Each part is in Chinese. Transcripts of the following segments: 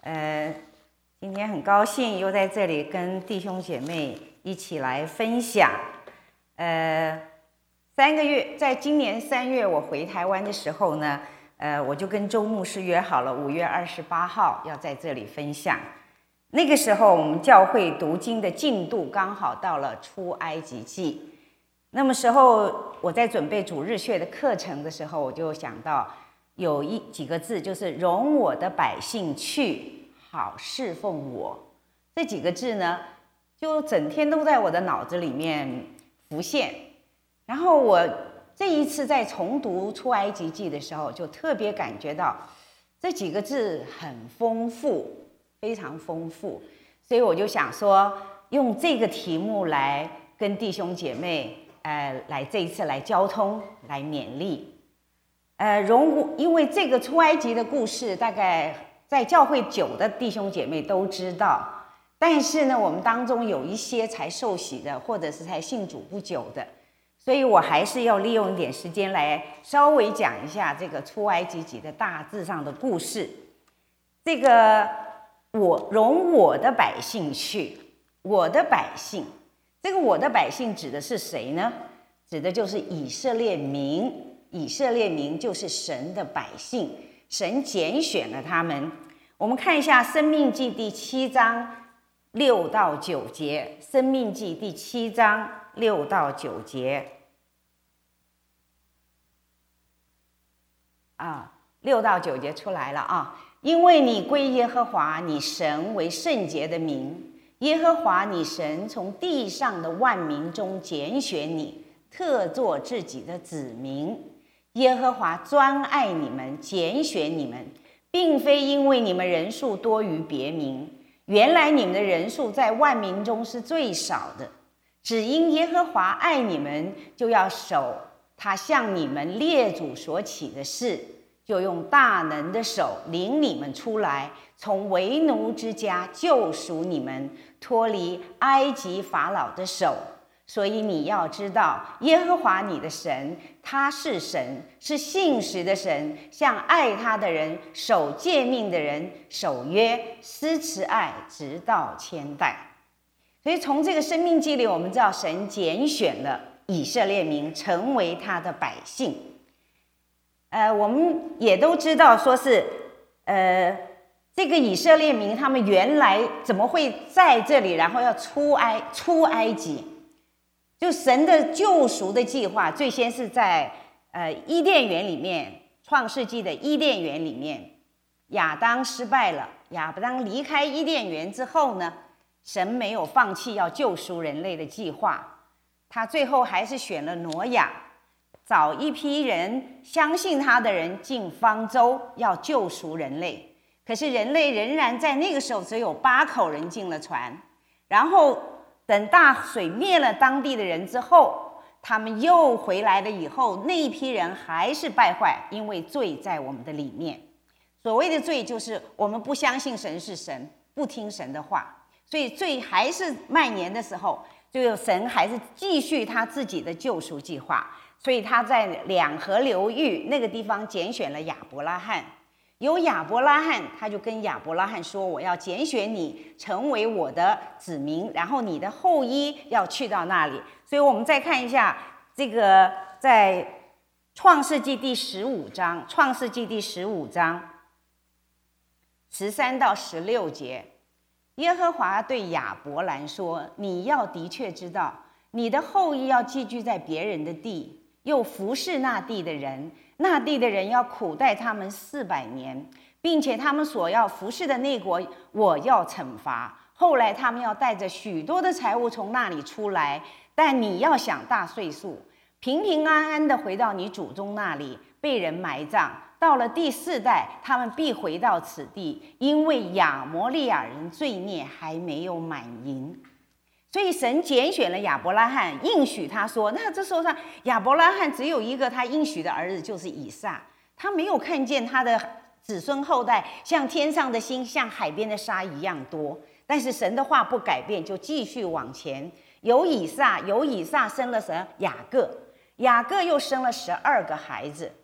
今天很高兴又在这里跟弟兄姐妹一起来分享。3个月，在今年3月我回台湾的时候呢，我就跟周牧师约好了5月28号要在这里分享。那个时候我们教会读经的进度刚好到了出埃及记。那么时候我在准备主日学的课程的时候，我就想到有几个字，就是容我的百姓去，好侍奉我。这几个字呢，就整天都在我的脑子里面浮现。然后我这一次在重读出埃及记的时候，就特别感觉到这几个字很丰富，非常丰富。所以我就想说，用这个题目来跟弟兄姐妹来这一次来交通，来勉励。因为这个出埃及的故事，大概在教会久的弟兄姐妹都知道，但是呢，我们当中有一些才受洗的，或者是才信主不久的，所以我还是要利用一点时间来稍微讲一下这个出埃及记的大致上的故事。这个容我的百姓去，我的百姓，这个我的百姓指的是谁呢？指的就是以色列民。以色列民就是神的百姓，神拣选了他们。我们看一下《申命记》第7章6到9节，《申命记》第7章6到9节6到9节出来了啊！因为你归耶和华你神为圣洁的民，耶和华你神从地上的万民中拣选你，特作自己的子民。耶和华专爱你们，拣选你们，并非因为你们人数多于别民，原来你们的人数在万民中是最少的，只因耶和华爱你们，就要守他向你们列祖所起的事，就用大能的手领你们出来，从为奴之家救赎你们，脱离埃及法老的手。所以你要知道，耶和华你的神，他是神，是信实的神，向爱他的人、守诫命的人守约，施慈爱，直到千代。所以从这个申命记里，我们知道神拣选了以色列民成为他的百姓。我们也都知道，说是这个以色列民他们原来怎么会在这里，然后要出埃及？就神的救赎的计划，最先是在伊甸园里面，创世纪的伊甸园里面，亚当失败了，亚当离开伊甸园之后呢，神没有放弃要救赎人类的计划，他最后还是选了挪亚，找一批人相信他的人进方舟，要救赎人类。可是人类仍然在那个时候只有8口人进了船，然后等大水灭了当地的人之后，他们又回来了以后，那一批人还是败坏，因为罪在我们的里面。所谓的罪就是我们不相信神是神，不听神的话，所以罪还是蔓延的时候，就神还是继续他自己的救赎计划。所以他在两河流域那个地方拣选了亚伯拉罕。有亚伯拉罕，他就跟亚伯拉罕说，我要拣选你成为我的子民，然后你的后裔要去到那里。所以我们再看一下这个在创世纪第15章13到16节，耶和华对亚伯兰说，你要的确知道，你的后裔要寄居在别人的地，又服侍那地的人，那地的人要苦待他们400年，并且他们所要服侍的那国，我要惩罚。后来他们要带着许多的财物从那里出来，但你要享大岁数，平平安安的回到你祖宗那里，被人埋葬。到了第4代，他们必回到此地，因为亚摩利亚人罪孽还没有满盈。所以神拣选了亚伯拉罕，应许他说，那这时候亚伯拉罕只有一个他应许的儿子，就是以撒。他没有看见他的子孙后代像天上的星，像海边的沙一样多。但是神的话不改变，就继续往前。有以撒生了什么？雅各又生了12个孩子。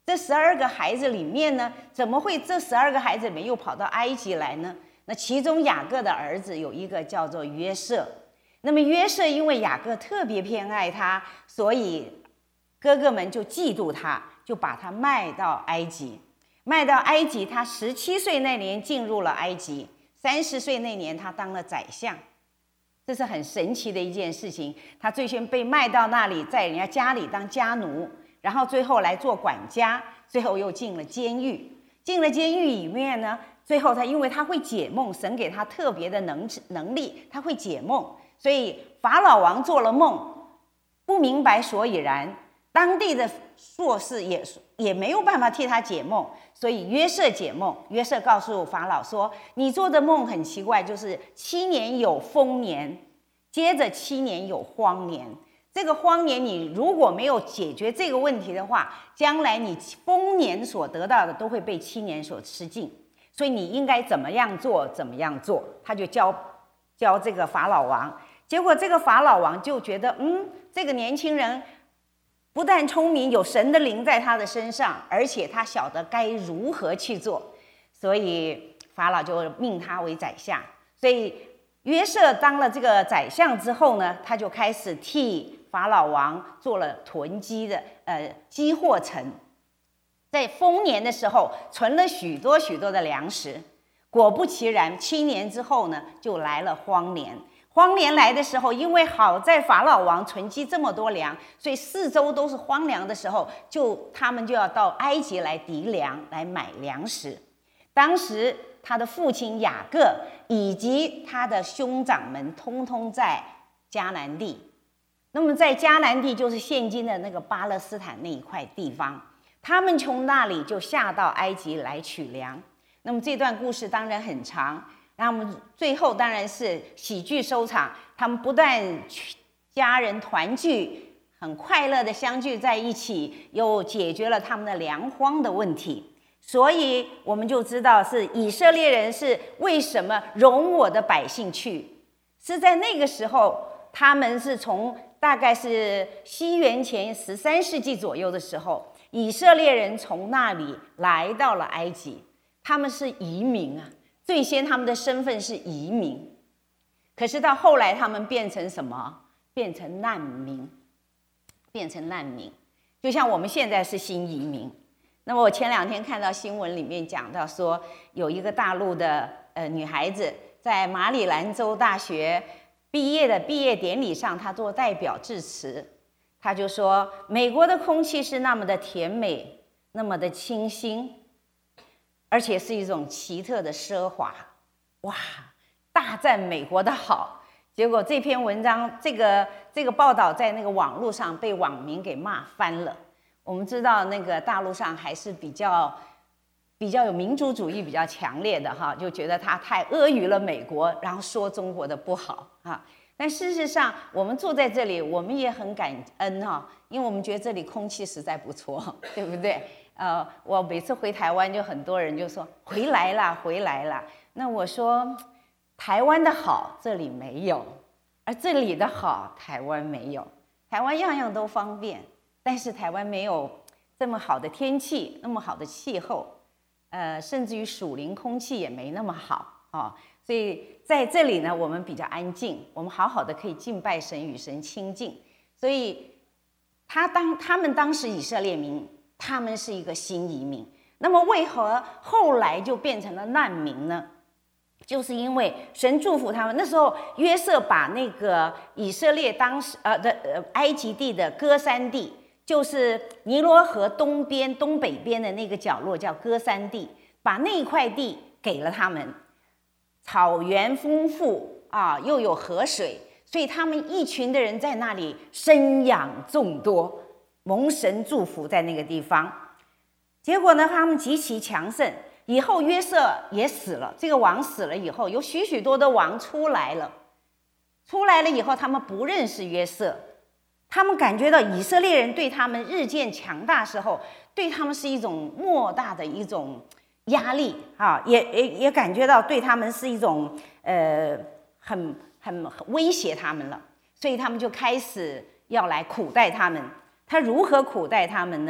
这12个孩子里面呢，怎么会这12个孩子里面又跑到埃及来呢？那其中雅各的儿子有一个叫做约瑟。那么约瑟因为雅各特别偏爱他，所以哥哥们就嫉妒他，就把他卖到埃及。卖到埃及，他17岁那年进入了埃及，30岁那年他当了宰相。这是很神奇的一件事情。他最先被卖到那里，在人家家里当家奴，然后最后来做管家，最后又进了监狱。进了监狱里面呢，最后因为他会解梦，神给他特别的能力，他会解梦，所以法老王做了梦，不明白所以然，当地的硕士也没有办法替他解梦，所以约瑟解梦。约瑟告诉法老说：“你做的梦很奇怪，就是7年有丰年，接着7年有荒年。这个荒年，你如果没有解决这个问题的话，将来你丰年所得到的都会被7年所吃尽。所以你应该怎么样做，怎么样做。”他就教这个法老王。结果这个法老王就觉得，这个年轻人不但聪明，有神的灵在他的身上，而且他晓得该如何去做，所以法老就命他为宰相。所以约瑟当了这个宰相之后呢，他就开始替法老王做了囤积的积货城，在丰年的时候存了许多许多的粮食。果不其然，7年之后呢，就来了荒年。荒年来的时候，因为好在法老王存积这么多粮，所以4周都是荒凉的时候，他们就要到埃及来籴粮，来买粮食。当时他的父亲雅各以及他的兄长们通通在迦南地。那么在迦南地就是现今的那个巴勒斯坦那一块地方，他们从那里就下到埃及来取粮。那么这段故事当然很长，那么最后当然是喜剧收场，他们不但家人团聚，很快乐的相聚在一起，又解决了他们的粮荒的问题。所以我们就知道是以色列人是为什么容我的百姓去，是在那个时候，他们是从大概是西元前13世纪左右的时候，以色列人从那里来到了埃及，他们是移民啊。最先他们的身份是移民，可是到后来他们变成什么？变成难民，变成难民。就像我们现在是新移民。那么我前2天看到新闻里面讲到说，有一个大陆的女孩子在马里兰州大学毕业典礼上，她做代表致辞，她就说美国的空气是那么的甜美，那么的清新，而且是一种奇特的奢华。哇，大赞美国的好。结果这篇文章这个报道在那个网络上被网民给骂翻了。我们知道那个大陆上还是比较有民族主义比较强烈的哈，就觉得他太阿谀了美国，然后说中国的不好啊。但事实上我们住在这里，我们也很感恩哈，因为我们觉得这里空气实在不错，对不对？我每次回台湾，就很多人就说回来啦，回来啦。那我说台湾的好这里没有，而这里的好台湾没有。台湾样样都方便，但是台湾没有这么好的天气，那么好的气候，甚至于属灵空气也没那么好啊。所以在这里呢，我们比较安静，我们好好的可以敬拜神，与神亲近。所以他们当时以色列民，他们是一个新移民。那么为何后来就变成了难民呢？就是因为神祝福他们。那时候约瑟把那个以色列当时埃及地的歌珊地，就是尼罗河东北边的那个角落叫歌珊地，把那块地给了他们。草原丰富啊，又有河水，所以他们一群的人在那里生养众多，蒙神祝福在那个地方。结果呢，他们极其强盛。以后约瑟也死了，这个王死了以后，有许许多的王出来了以后，他们不认识约瑟，他们感觉到以色列人对他们日渐强大时候，对他们是一种莫大的一种压力啊，也感觉到对他们是一种很威胁他们了，所以他们就开始要来苦待他们。他如何苦待他们呢？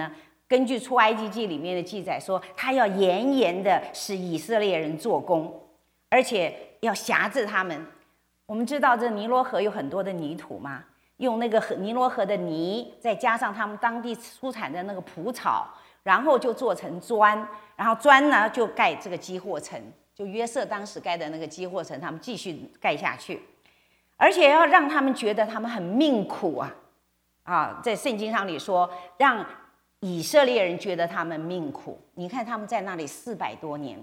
根据出埃及记里面的记载说，他要严严的使以色列人做工，而且要辖制他们。我们知道这尼罗河有很多的泥土嘛，用那个尼罗河的泥，再加上他们当地出产的那个蒲草，然后就做成砖，然后砖呢就盖这个基货城，就约瑟当时盖的那个基货城，他们继续盖下去，而且要让他们觉得他们很命苦啊，在圣经上里说，让以色列人觉得他们命苦。你看他们在那里400多年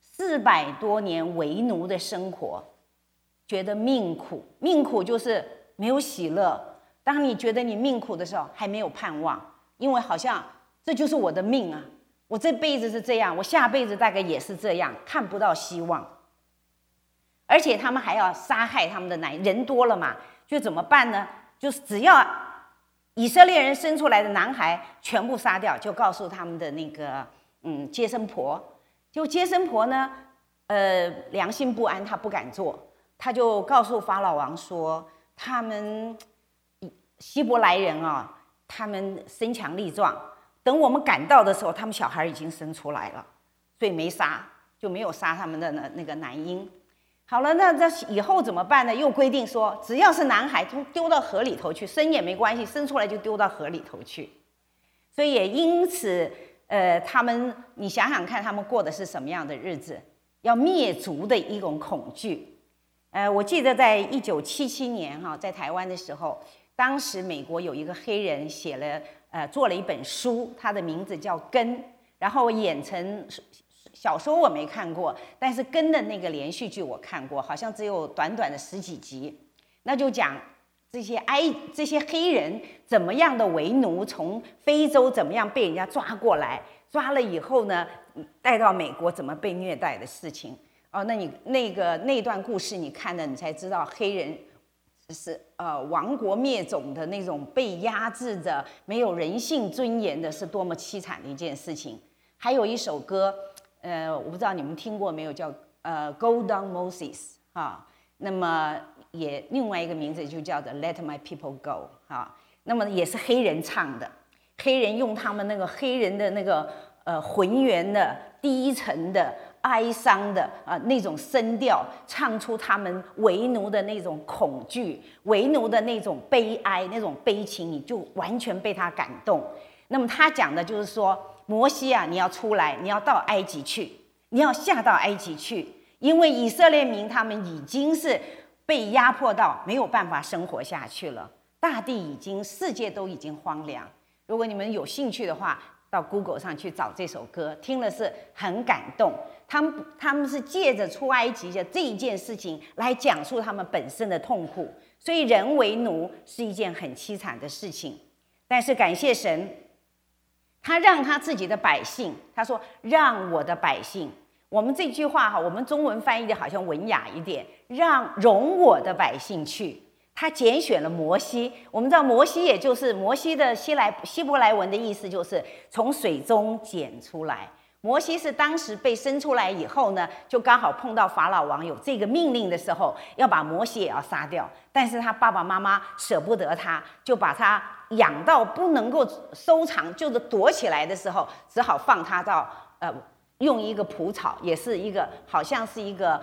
，400多年为奴的生活，觉得命苦。命苦就是没有喜乐。当你觉得你命苦的时候，还没有盼望，因为好像这就是我的命啊，我这辈子是这样，我下辈子大概也是这样，看不到希望。而且他们还要杀害他们的人多了嘛，就怎么办呢？就是只要以色列人生出来的男孩全部杀掉，就告诉他们的那个接生婆。就接生婆呢，良心不安，他不敢做，他就告诉法老王说，他们希伯来人他们身强力壮，等我们赶到的时候，他们小孩已经生出来了，所以没杀，就没有杀他们的那个男婴。好了，那这以后怎么办呢？又规定说，只要是男孩，就丢到河里头去，生也没关系，生出来就丢到河里头去。所以也因此，他们你想想看，他们过的是什么样的日子？要灭族的一种恐惧。我记得在1977年在台湾的时候，当时美国有一个黑人做了一本书，他的名字叫《根》，然后演成小说我没看过，但是《根》的那个连续剧我看过，好像只有短短的10几集。那就讲这些黑人怎么样的为奴，从非洲怎么样被人家抓过来，抓了以后呢，带到美国怎么被虐待的事情。那你那段故事你看了，你才知道黑人是亡国灭种的那种被压制的、没有人性尊严的，是多么凄惨的一件事情。还有一首歌，我不知道你们听过没有，叫Go Down Moses 那么也另外一个名字就叫做 Let My People Go 那么也是黑人唱的，黑人用他们那个黑人的那个浑圆的低沉的哀伤的那种声调，唱出他们为奴的那种恐惧，为奴的那种悲哀，那种悲情，你就完全被他感动。那么他讲的就是说，摩西你要出来，你要到埃及去，你要下到埃及去，因为以色列民他们已经是被压迫到没有办法生活下去了，大地世界都已经荒凉。如果你们有兴趣的话，到 Google 上去找这首歌，听了是很感动。他们是借着出埃及的这一件事情来讲述他们本身的痛苦，所以人为奴是一件很凄惨的事情。但是感谢神，他让他自己的百姓，他说让我的百姓，我们这句话我们中文翻译的好像文雅一点，容我的百姓去。他拣选了摩西，我们知道摩西也就是摩西的希伯来文的意思就是从水中捡出来。摩西是当时被生出来以后呢，就刚好碰到法老王有这个命令的时候，要把摩西也要杀掉，但是他爸爸妈妈舍不得他，就把他养到不能够收藏，就是躲起来的时候，只好放他到用一个蒲草，也是一个好像是一个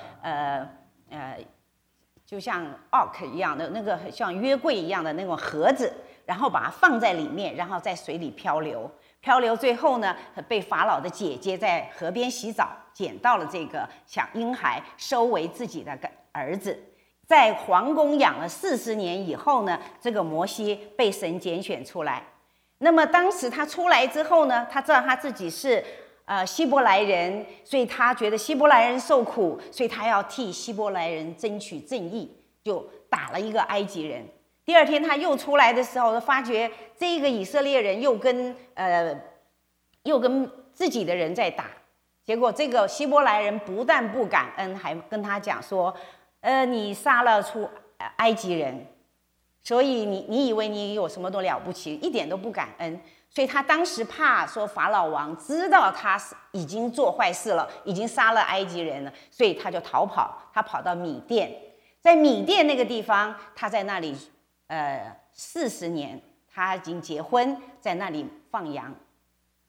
就像 ark 一样的那个像约柜一样的那种盒子，然后把它放在里面，然后在水里漂流，最后呢被法老的姐姐在河边洗澡捡到了这个小婴孩，收为自己的儿子，在皇宫养了40年以后呢，这个摩西被神拣选出来。那么当时他出来之后呢，他知道他自己是希伯来人，所以他觉得希伯来人受苦，所以他要替希伯来人争取正义，就打了一个埃及人。第二天他又出来的时候，发觉这个以色列人又跟自己的人在打，结果这个希伯来人不但不感恩，还跟他讲说，你杀了出埃及人，所以你以为你有什么都了不起，一点都不感恩。所以他当时怕说法老王知道他已经做坏事了，已经杀了埃及人了，所以他就逃跑，他跑到米甸，在米甸那个地方，他在那里40年，他已经结婚，在那里放羊。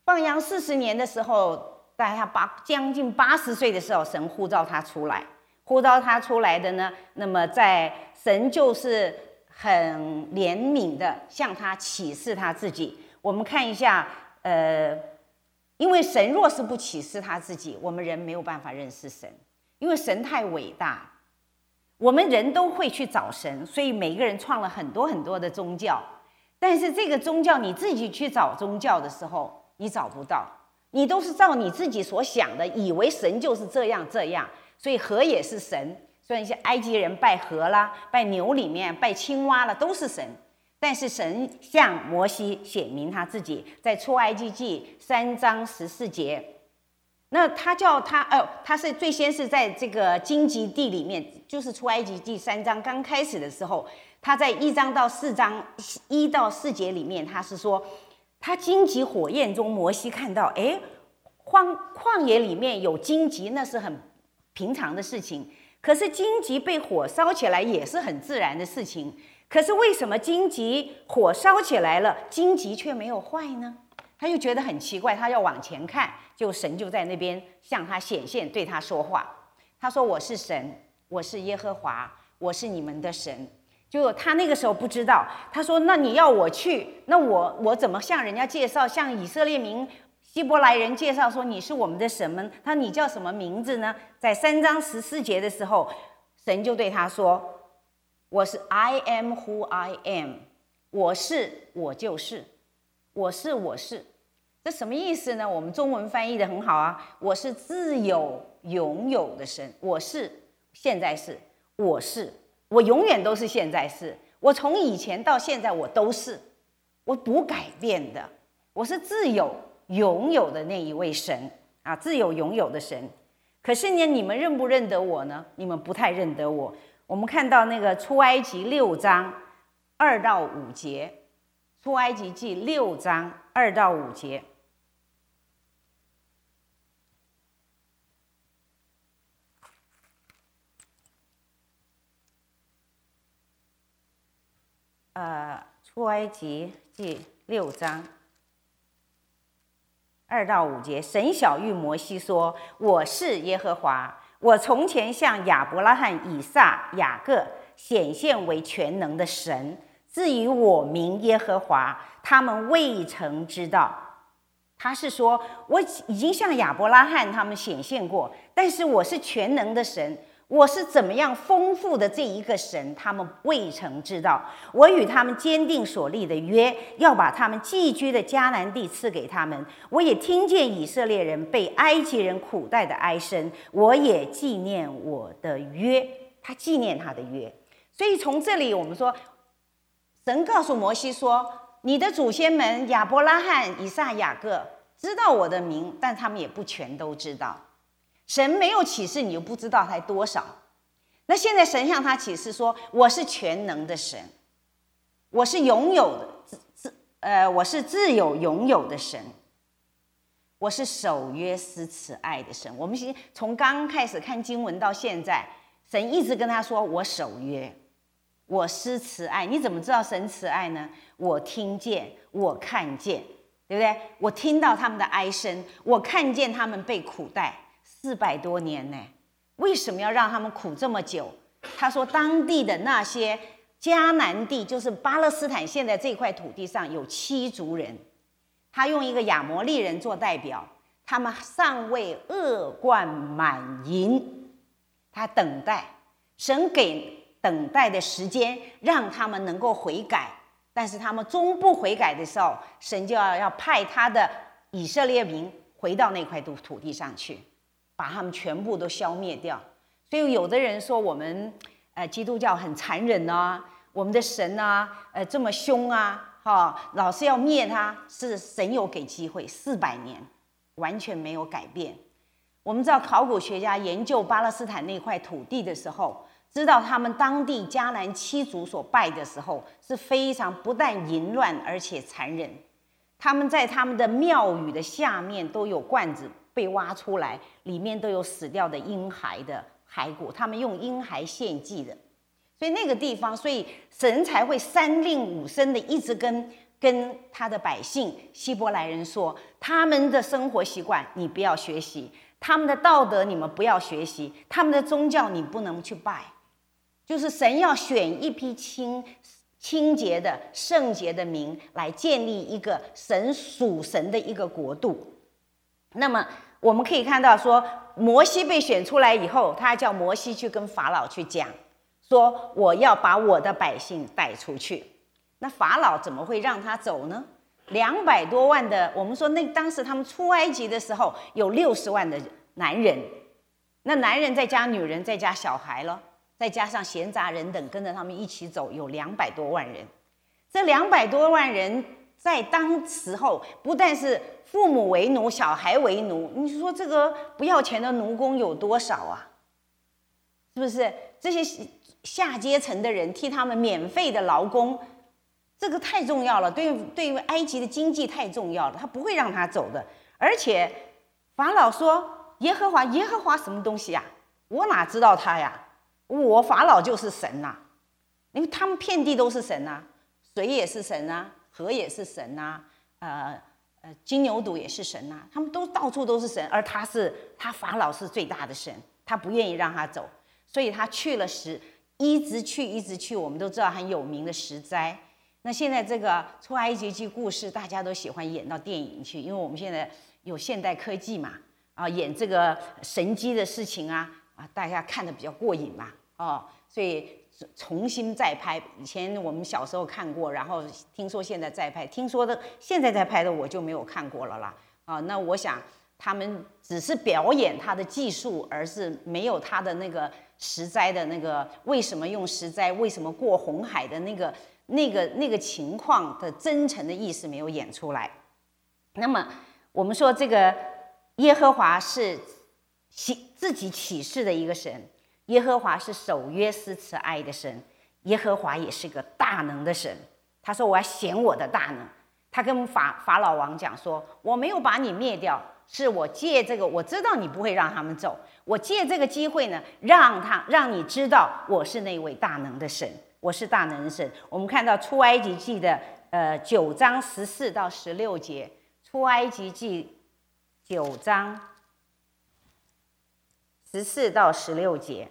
放羊40年的时候，在他将近80岁的时候，神呼召他出来。呼召他出来的呢，那么在神就是很怜悯的向他启示他自己。我们看一下，因为神若是不启示他自己，我们人没有办法认识神，因为神太伟大。我们人都会去找神，所以每个人创了很多很多的宗教。但是这个宗教你自己去找宗教的时候，你找不到，你都是照你自己所想的，以为神就是这样这样。所以河也是神，虽然一些埃及人拜河啦，拜牛里面，拜青蛙了，都是神。但是神向摩西显明他自己，在出埃及记3章14节。那他叫他他是最先是在这个荆棘地里面，就是出埃及记3章刚开始的时候，他在1章到4章1到4节里面，他是说他荆棘火焰中，摩西看到，旷野里面有荆棘，那是很平常的事情。可是荆棘被火烧起来也是很自然的事情。可是为什么荆棘火烧起来了，荆棘却没有坏呢？他就觉得很奇怪，他要往前看，就神就在那边向他显现，对他说话。他说：“我是神，我是耶和华，我是你们的神。”就他那个时候不知道，他说：“那你要我去，那我怎么向人家介绍，向以色列民希伯来人介绍说你是我们的神们？他说你叫什么名字呢？”在3章14节的时候，神就对他说：“我是 I am who I am， 我是我就是，我是我是。”这什么意思呢？我们中文翻译的很好啊，我是自有永有的神，我是现在是，我是我永远都是现在是，我从以前到现在我都是，我不改变的，我是自有永有的那一位神啊，自有永有的神。可是呢，你们认不认得我呢？你们不太认得我。我们看到那个出埃及6章2到5节，出埃及记6章2到5节。出埃及记6章2到5节，神晓谕摩西说：“我是耶和华，我从前向亚伯拉罕、以撒、雅各显现为全能的神。至于我名耶和华，他们未曾知道。”他是说，我已经向亚伯拉罕他们显现过，但是我是全能的神。我是怎么样丰富的这一个神，他们未曾知道。我与他们坚定所立的约，要把他们寄居的迦南地赐给他们。我也听见以色列人被埃及人苦待的哀声，我也纪念我的约。他纪念他的约。所以从这里我们说，神告诉摩西说，你的祖先们亚伯拉罕、以撒、雅各知道我的名，但他们也不全都知道。神没有启示，你就不知道才多少。那现在神向他启示说，我是全能的神，我是拥有的，我是自有永有的神，我是守约施慈爱的神。我们从刚开始看经文到现在，神一直跟他说，我守约，我施慈爱。你怎么知道神慈爱呢？我听见，我看见，对不对？我听到他们的哀声，我看见他们被苦待400多年呢，为什么要让他们苦这么久？他说，当地的那些迦南地，就是巴勒斯坦现在这块土地上有7族人，他用一个亚摩利人做代表，他们尚未恶贯满盈，他等待神给等待的时间，让他们能够悔改。但是他们终不悔改的时候，神就要派他的以色列民回到那块土地上去，把他们全部都消灭掉。所以有的人说我们基督教很残忍啊，我们的神啊这么凶啊，老是要灭他。是神有给机会，400年完全没有改变。我们知道考古学家研究巴勒斯坦那块土地的时候，知道他们当地迦南7族所拜的时候是非常不但淫乱而且残忍。他们在他们的庙宇的下面都有罐子被挖出来，里面都有死掉的婴孩的骸骨，他们用婴孩献祭的。所以那个地方，所以神才会3令5申的一直跟跟他的百姓希伯来人说，他们的生活习惯你不要学习，他们的道德你们不要学习，他们的宗教你不能去拜，就是神要选一批清洁的圣洁的民来建立一个神属神的一个国度。那么我们可以看到说，摩西被选出来以后，他叫摩西去跟法老去讲说，我要把我的百姓带出去。那法老怎么会让他走呢？200多万的，我们说当时他们出埃及的时候有60万的男人，那男人再加女人再加小孩了，再加上闲杂人等跟着他们一起走，有200多万人。这200多万人在当时候不但是父母为奴，小孩为奴，你说这个不要钱的奴工有多少啊？是不是？这些下阶层的人替他们免费的劳工，这个太重要了，对于埃及的经济太重要了，他不会让他走的。而且法老说耶和华什么东西呀？我哪知道他呀？我法老就是神呐，因为他们遍地都是神呐，水也是神啊，河也是神呐，金牛犊也是神呐，他们都到处都是神，而他法老是最大的神，他不愿意让他走，所以他去了一直去，我们都知道很有名的10灾。那现在这个出埃及记故事，大家都喜欢演到电影去，因为我们现在有现代科技嘛，演这个神迹的事情大家看得比较过瘾嘛，所以重新再拍。以前我们小时候看过，然后听说现在再拍，听说的现在在拍的我就没有看过了啦。那我想他们只是表演他的技术，而是没有他的那个10灾的那个为什么用10灾，为什么过红海的那个情况的真诚的意思没有演出来。那么我们说这个耶和华是自己启示的一个神，耶和华是守约施慈爱的神，耶和华也是个大能的神。他说我要显我的大能，他跟法老王讲说，我没有把你灭掉，是我借这个，我知道你不会让他们走，我借这个机会呢，让你知道我是那位大能的神，我是大能的神。我们看到出埃及记的9章14到16节，出埃及记9章14到16节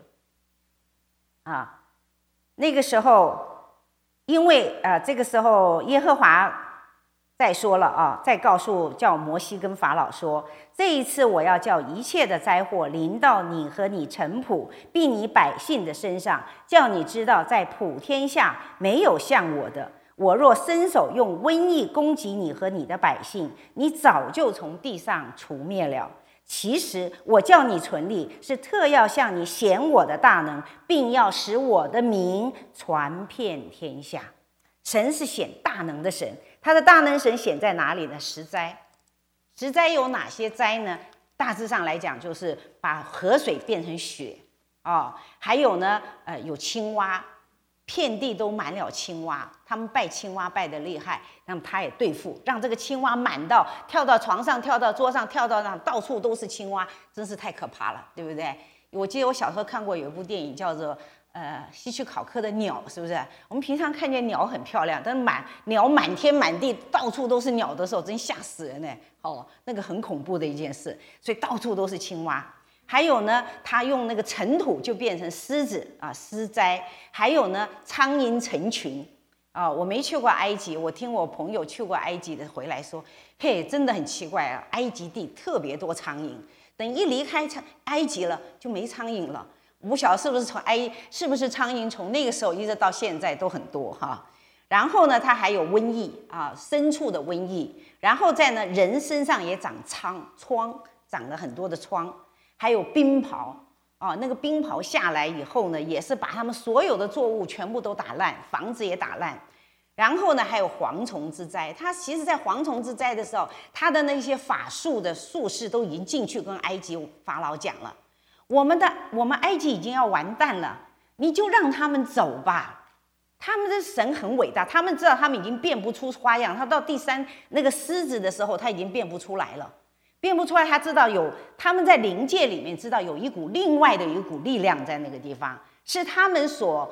那个时候，因为这个时候耶和华再说了再告诉叫摩西跟法老说，这一次我要叫一切的灾祸临到你和你臣仆并你百姓的身上，叫你知道在普天下没有像我的。我若伸手用瘟疫攻击你和你的百姓，你早就从地上除灭了。其实我叫你存立，是特要向你显我的大能，并要使我的名传遍天下。神是显大能的神，他的大能神显在哪里呢？10灾。10灾有哪些灾呢？大致上来讲，就是把河水变成血还有呢有青蛙，遍地都满了青蛙，他们拜青蛙拜得厉害，那么他也对付，让这个青蛙满到跳到床上，跳到桌上，跳到那到处都是青蛙，真是太可怕了，对不对？我记得我小时候看过有一部电影叫做希区考克的鸟，是不是？我们平常看见鸟很漂亮，但是鸟满天满地到处都是鸟的时候，真吓死人呢。那个很恐怖的一件事，所以到处都是青蛙。还有呢，他用那个尘土就变成狮子狮灾。还有呢，苍蝇成群我没去过埃及，我听我朋友去过埃及的回来说，嘿，真的很奇怪埃及地特别多苍蝇，等一离开埃及了就没苍蝇了。我不晓得是不是苍蝇从那个时候一直到现在都很多然后呢，它还有瘟疫牲畜的瘟疫，然后在呢人身上也长疮，长了很多的疮。还有冰雹那个冰雹下来以后呢，也是把他们所有的作物全部都打烂，房子也打烂。然后呢，还有蝗虫之灾。他其实在蝗虫之灾的时候，他的那些法术的术士都已经进去跟埃及法老讲了，我们埃及已经要完蛋了，你就让他们走吧。他们的神很伟大，他们知道他们已经变不出花样，他到第3那个狮子的时候，他已经变不出来了。变不出来，他知道他们在灵界里面知道有另外的一股力量在那个地方，是他们所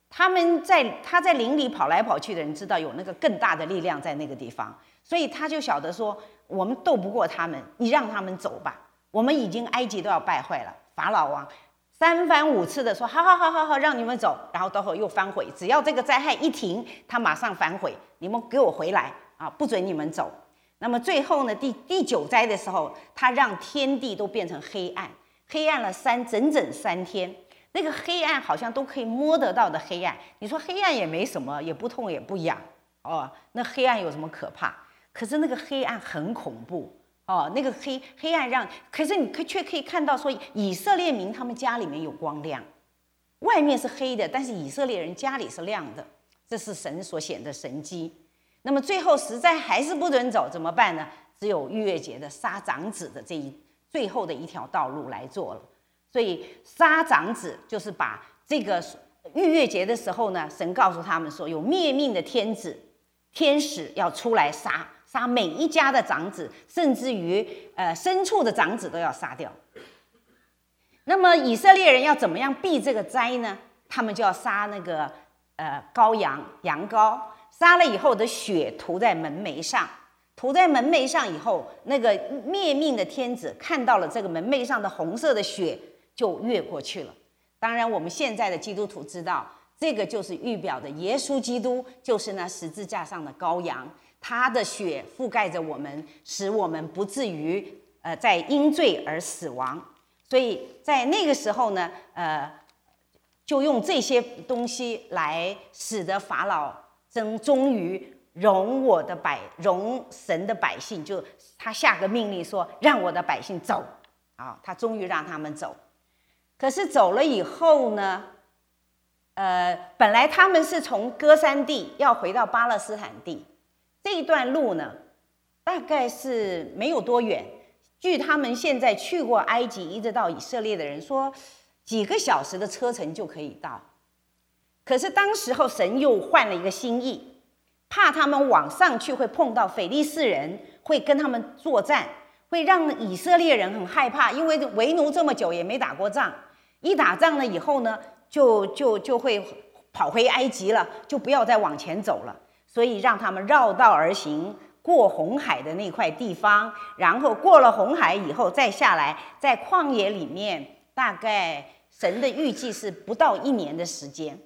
他在林里跑来跑去的人知道有那个更大的力量在那个地方，所以他就晓得说，我们斗不过他们，你让他们走吧。我们已经埃及都要败坏了，法老王3番5次的说，好，让你们走，然后到后又反悔，只要这个灾害一停，他马上反悔，你们给我回来啊，不准你们走。那么最后呢，第9灾的时候，他让天地都变成黑暗，黑暗了整整3天。那个黑暗好像都可以摸得到的黑暗，你说黑暗也没什么，也不痛也不痒哦，那黑暗有什么可怕？可是那个黑暗很恐怖哦，那个黑暗可是你却可以看到说，以色列民他们家里面有光亮，外面是黑的，但是以色列人家里是亮的，这是神所显的神迹。那么最后实在还是不准走，怎么办呢？只有逾越节的杀长子的最后的一条道路来做了。所以杀长子就是把这个逾越节的时候呢，神告诉他们说，有灭命的天使要出来杀每一家的长子，甚至于牲畜的长子都要杀掉。那么以色列人要怎么样避这个灾呢？他们就要杀那个羔羊羊羔，杀了以后的血涂在门楣上，涂在门楣上以后，那个灭命的天子看到了这个门楣上的红色的血，就越过去了。当然我们现在的基督徒知道，这个就是预表的耶稣基督，就是那十字架上的羔羊，他的血覆盖着我们，使我们不至于在因罪而死亡。所以在那个时候呢，就用这些东西来使得法老终于容神的百姓，就他下个命令说，让我的百姓走啊，他终于让他们走。可是走了以后呢，本来他们是从歌珊地要回到巴勒斯坦地，这一段路呢，大概是没有多远。据他们现在去过埃及一直到以色列的人说，几个小时的车程就可以到。可是当时候神又换了一个心意，怕他们往上去会碰到非利士人，会跟他们作战，会让以色列人很害怕，因为为奴这么久也没打过仗，一打仗了以后呢，就会跑回埃及了，就不要再往前走了，所以让他们绕道而行，过红海的那块地方，然后过了红海以后再下来，在旷野里面，大概神的预计是不到1年的时间，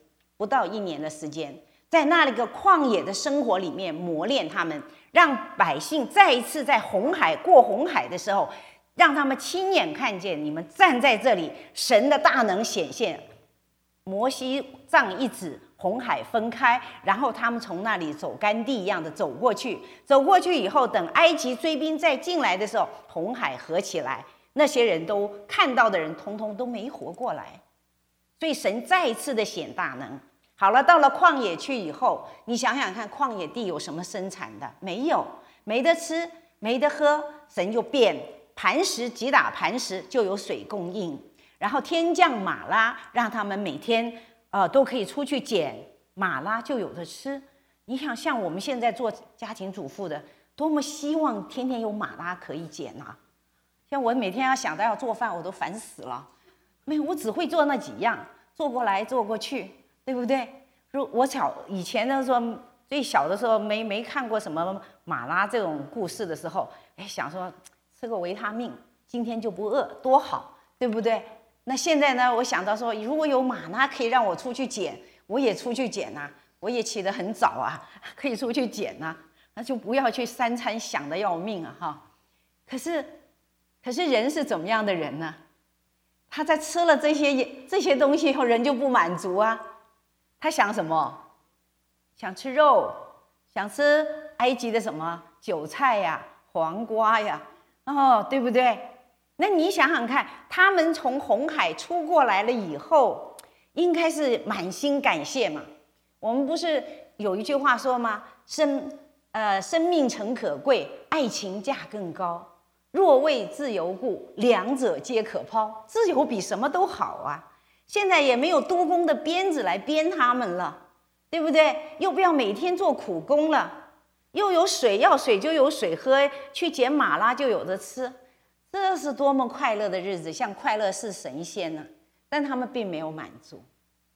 在那个旷野的生活里面磨练他们，让百姓再一次在过红海的时候，让他们亲眼看见你们站在这里，神的大能显现。摩西杖一指，红海分开，然后他们从那里走干地一样的走过去以后，等埃及追兵再进来的时候，红海合起来，那些人都看到的人通通都没活过来。所以神再一次的显大能。好了，到了旷野去以后，你想想看，旷野地有什么生产的？没有，没得吃，没得喝，神就变磐石，击打磐石就有水供应，然后天降马拉，让他们每天都可以出去捡马拉，就有的吃。你想，像我们现在做家庭主妇的，多么希望天天有马拉可以捡啊！像我每天要想到要做饭，我都烦死了。没有，我只会做那几样，做过来做过去，对不对？我以前的时候，最小的时候没看过什么马拉这种故事的时候，想说吃个维他命，今天就不饿，多好，对不对？那现在呢，我想到说，如果有马拉可以让我出去捡，我也出去捡啊，我也起得很早啊，可以出去捡啊，那就不要去3餐想得要命啊哈。可是人是怎么样的人呢？他在吃了这些东西以后，人就不满足啊。他想什么？想吃肉，想吃埃及的什么韭菜呀、黄瓜呀，对不对？那你想想看，他们从红海出过来了以后，应该是满心感谢嘛。我们不是有一句话说吗？生命诚可贵，爱情价更高。若为自由故，两者皆可抛。自由比什么都好啊！现在也没有督工的鞭子来鞭他们了，对不对？又不要每天做苦工了，又有水，要水就有水喝，去捡马拉就有的吃，这是多么快乐的日子，像快乐是神仙呢！但他们并没有满足，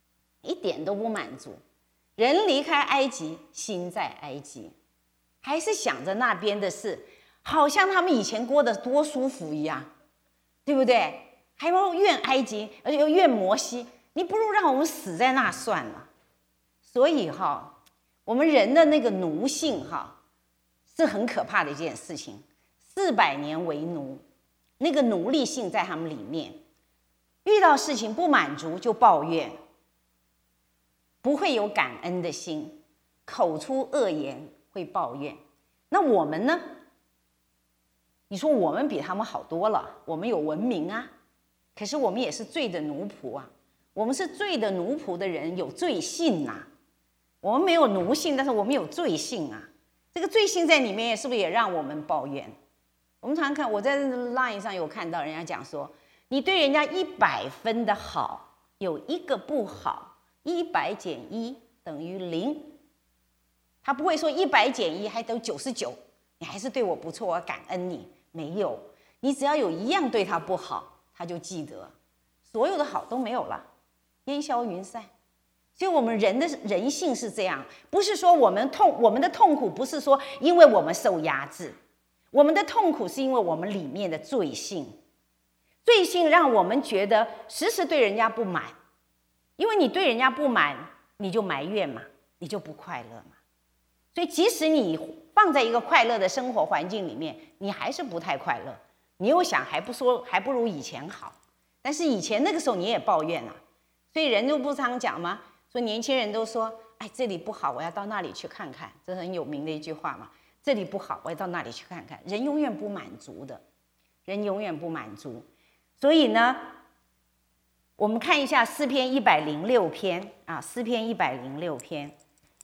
一点都不满足。人离开埃及，心在埃及，还是想着那边的事，好像他们以前过得多舒服一样，对不对？还要怨埃及，而且又怨摩西，你不如让我们死在那算了。所以我们人的那个奴性是很可怕的一件事情。400年为奴，那个奴隶性在他们里面，遇到事情不满足就抱怨，不会有感恩的心，口出恶言，会抱怨。那我们呢？你说我们比他们好多了，我们有文明啊，可是我们也是罪的奴仆啊。我们是罪的奴仆的人，有罪性啊。我们没有奴性，但是我们有罪性啊。这个罪性在里面，是不是也让我们抱怨？我们常看，我在 LINE 上有看到人家讲说，你对人家100分的好，有一个不好，100减1等于0。他不会说100减1还等于99，你还是对我不错，我感恩你。没有，你只要有一样对他不好，他就记得，所有的好都没有了，烟消云散。所以我们人的人性是这样，不是说我们的痛苦不是说因为我们受压制，我们的痛苦是因为我们里面的罪性。罪性让我们觉得时时对人家不满，因为你对人家不满，你就埋怨嘛，你就不快乐嘛。所以即使你放在一个快乐的生活环境里面，你还是不太快乐。你又想还不如以前好，但是以前那个时候你也抱怨啊。所以人就不常讲吗？说年轻人都说，哎，这里不好，我要到那里去看看，这是很有名的一句话嘛。这里不好，我要到那里去看看。人永远不满足的，人永远不满足。所以呢，我们看一下诗篇106篇啊，诗篇106篇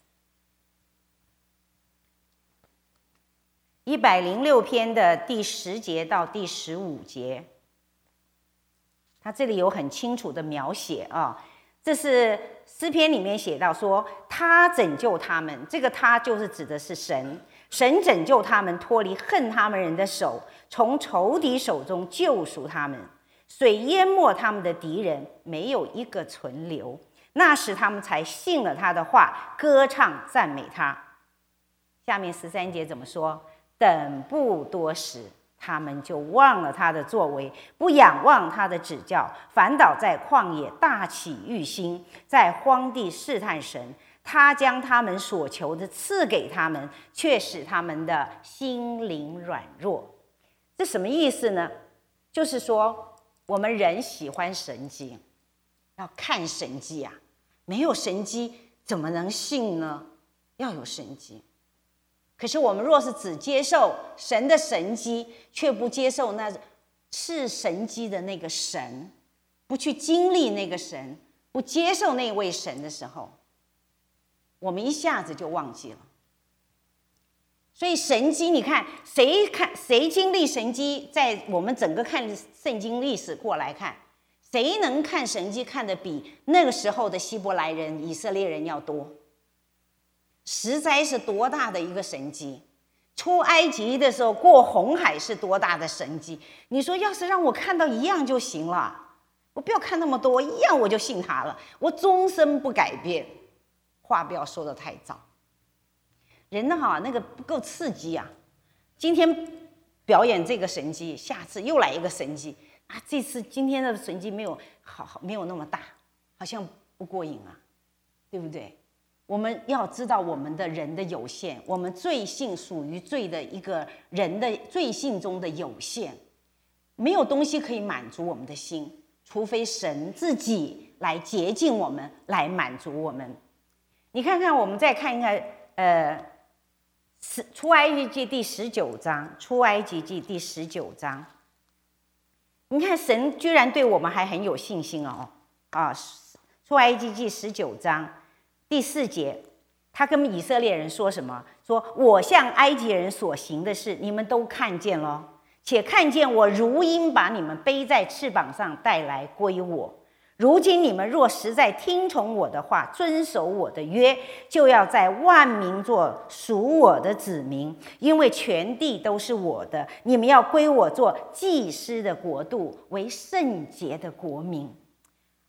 ，106篇的第10节到第15节，他这里有很清楚的描写啊。这是诗篇里面写到说，他拯救他们，这个他就是指的是神，神拯救他们，脱离恨他们人的手，从仇敌手中救赎他们。水淹没他们的敌人，没有一个存留。那时他们才信了他的话，歌唱赞美他。下面13节怎么说？等不多时，他们就忘了他的作为，不仰望他的指教，反倒在旷野大起欲心，在荒地试探神。他将他们所求的赐给他们，却使他们的心灵软弱。这什么意思呢？就是说我们人喜欢神迹，要看神迹啊，没有神迹怎么能信呢？要有神迹。可是我们若是只接受神的神迹，却不接受那是神迹的那个神，不去经历那个神，不接受那位神的时候，我们一下子就忘记了。所以神迹，你看谁经历神迹，在我们整个看圣经历史过来看，谁能看神迹看得比那个时候的希伯来人、以色列人要多？实在是多大的一个神迹！出埃及的时候过红海是多大的神迹！你说要是让我看到一样就行了，我不要看那么多，一样我就信他了，我终身不改变。话不要说得太早，人那个不够刺激啊！今天表演这个神迹，下次又来一个神迹啊！今天的神迹没有那么大，好像不过瘾啊，对不对？我们要知道我们的人的有限，我们罪性属于罪的一个人的罪性中的有限，没有东西可以满足我们的心，除非神自己来洁净我们，来满足我们。你看看，我们再看一看，出埃及记第19章，出埃及记第19章，你看神居然对我们还很有信心哦啊！出埃及记19章。第4节，他跟以色列人说什么？说我向埃及人所行的事，你们都看见了，且看见我如鹰把你们背在翅膀上带来归我。如今你们若实在听从我的话，遵守我的约，就要在万民做属我的子民，因为全地都是我的。你们要归我做祭司的国度，为圣洁的国民。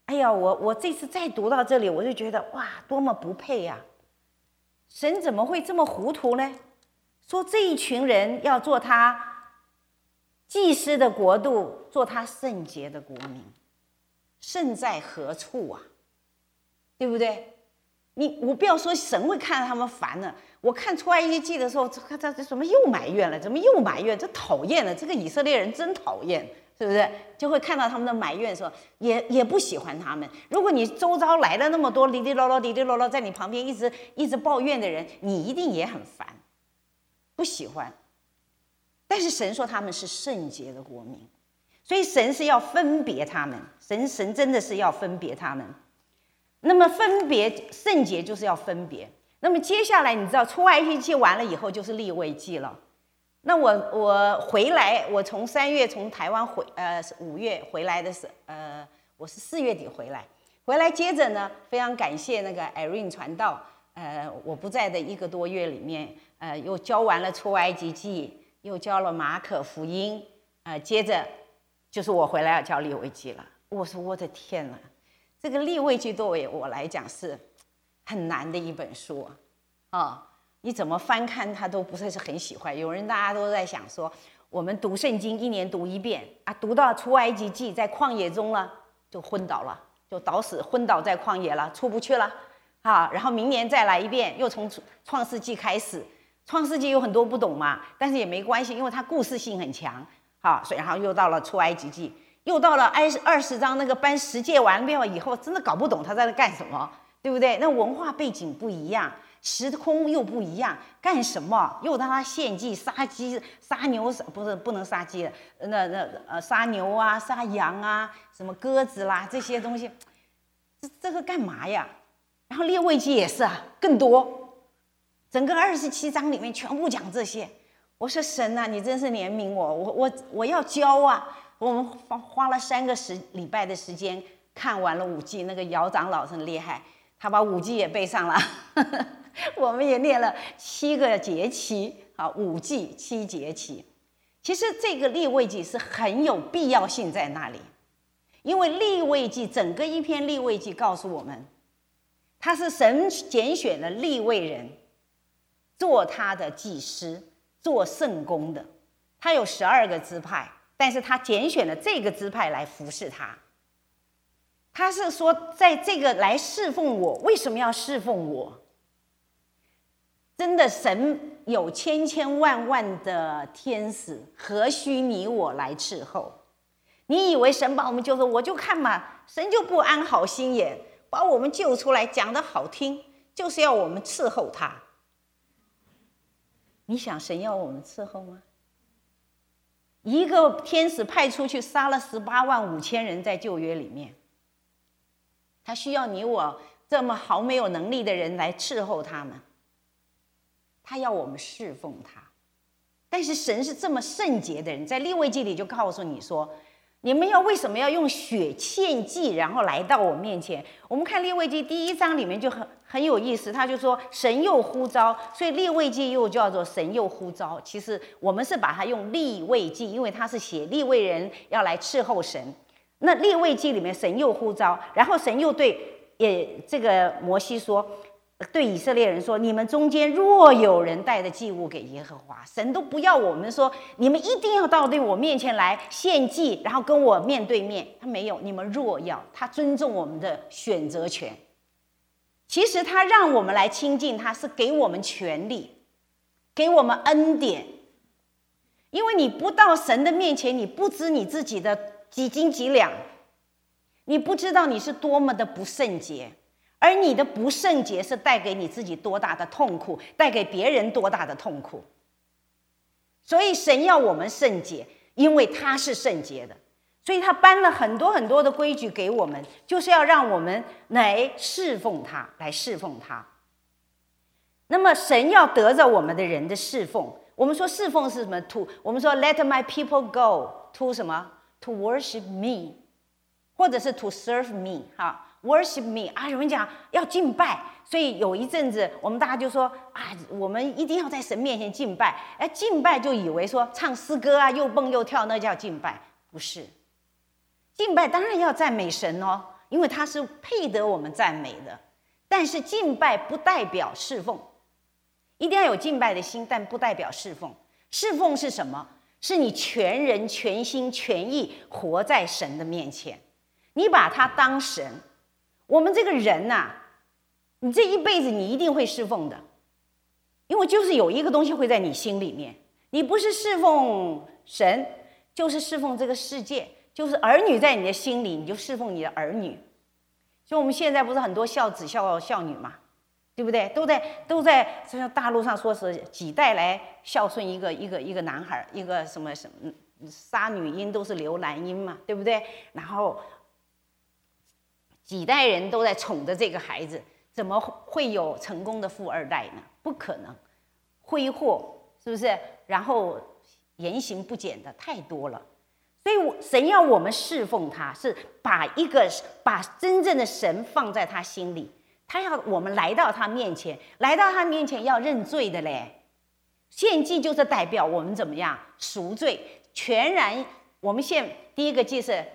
哎呀，我这次再读到这里，我就觉得哇，多么不配呀！神怎么会这么糊涂呢？说这一群人要做他祭司的国度，做他圣洁的国民，圣在何处啊？对不对？我不要说神会看到他们烦了。我看出埃及记的时候，他怎么又埋怨了？怎么又埋怨？这讨厌了！这个以色列人真讨厌，是不是？就会看到他们的埋怨，说也不喜欢他们。如果你周遭来了那么多哩哩啰啰、哩哩啰啰，在你旁边一直抱怨的人，你一定也很烦，不喜欢。但是神说他们是圣洁的国民，所以神是要分别他们。神真的是要分别他们。那么分别圣洁就是要分别。那么接下来你知道出埃及记完了以后就是利未记了。那我回来，我从3月从台湾5月回来的我是4月底回来接着呢，非常感谢那个 Irene 传道，我不在的1个多月里面，又教完了出埃及记，又教了马可福音，接着就是我回来要教利未记了。我说我的天哪！这个利未记对我来讲是很难的一本书啊，你怎么翻看它都不是很喜欢。大家都在想说，我们读圣经1年读1遍啊，读到出埃及记在旷野中了就昏倒了，就昏倒在旷野了，出不去了啊。然后明年再来一遍，又从创世纪开始。创世纪有很多不懂嘛，但是也没关系，因为它故事性很强啊。所以然后又到了出埃及记。又到了20章那个颁十诫完了以后，真的搞不懂他在那干什么，对不对？那文化背景不一样，时空又不一样，干什么？又让他献祭、杀鸡、杀牛，不能杀鸡了，杀牛啊、杀羊啊，什么鸽子啦这些东西，这个干嘛呀？然后利未记也是啊，更多，整个27章里面全部讲这些。我说神啊，你真是怜悯我要教啊。我们花了3个礼拜的时间看完了5季，那个姚长老很厉害，他把5季也背上了我们也念了7个节期，5季7节期。其实这个利未记是很有必要性在那里，因为利未记整个一篇利未记告诉我们，他是神拣选了利未人做他的祭司，做圣工的。他有12个支派，但是他拣选了这个支派来服侍他。他是说，在这个来侍奉我，为什么要侍奉我？真的，神有千千万万的天使，何须你我来伺候？你以为神把我们救出，我就看嘛，神就不安好心眼，把我们救出来，讲得好听，就是要我们伺候他。你想神要我们伺候吗？一个天使派出去杀了185000人，在旧约里面，他需要你我这么毫没有能力的人来伺候他们，他要我们侍奉他。但是神是这么圣洁的人，在利未记里就告诉你说，你们为什么要用血献祭，然后来到我面前？我们看利未记第1章里面就很有意思，他就说神又呼召，所以利未记又叫做神又呼召。其实我们是把它用利未记，因为他是写利未人要来伺候神。那利未记里面神又呼召，然后神又对这个摩西说，对以色列人说，你们中间若有人带着祭物给耶和华，神都不要我们说你们一定要到我面前来献祭，然后跟我面对面，他没有，你们若要，他尊重我们的选择权。其实他让我们来亲近他，是给我们权利，给我们恩典。因为你不到神的面前，你不知你自己的几斤几两，你不知道你是多么的不圣洁，而你的不圣洁是带给你自己多大的痛苦，带给别人多大的痛苦。所以神要我们圣洁，因为他是圣洁的，所以他颁了很多很多的规矩给我们，就是要让我们来侍奉他，来侍奉他。那么神要得着我们的人的侍奉，我们说侍奉是什么？我们说 Let my people go to 什么？ To worship me， 或者是 to serve me worship me 啊，有人讲要敬拜，所以有一阵子我们大家就说啊，我们一定要在神面前敬拜。敬拜就以为说唱诗歌啊，又蹦又跳，那叫敬拜，不是。敬拜当然要赞美神哦， 因为他是配得我们赞美的。但是敬拜不代表侍奉，一定要有敬拜的心，但不代表侍奉。侍奉是什么？是你全人全心全意活在神的面前，你把他当神。我们这个人你这一辈子你一定会侍奉的，因为就是有一个东西会在你心里面，你不是侍奉神，就是侍奉这个世界，就是儿女在你的心里，你就侍奉你的儿女。所以我们现在不是很多孝子孝女嘛，对不对？都在就像大陆上说是几代来孝顺一个男孩，一个什么杀女婴都是留男婴嘛，对不对？然后几代人都在宠着这个孩子，怎么会有成功的富二代呢？不可能，挥霍是不是？然后言行不检的太多了。所以神要我们侍奉他，是把真正的神放在他心里，他要我们来到他面前，要认罪的嘞。献祭就是代表我们怎么样赎罪，全然我们第一个祭是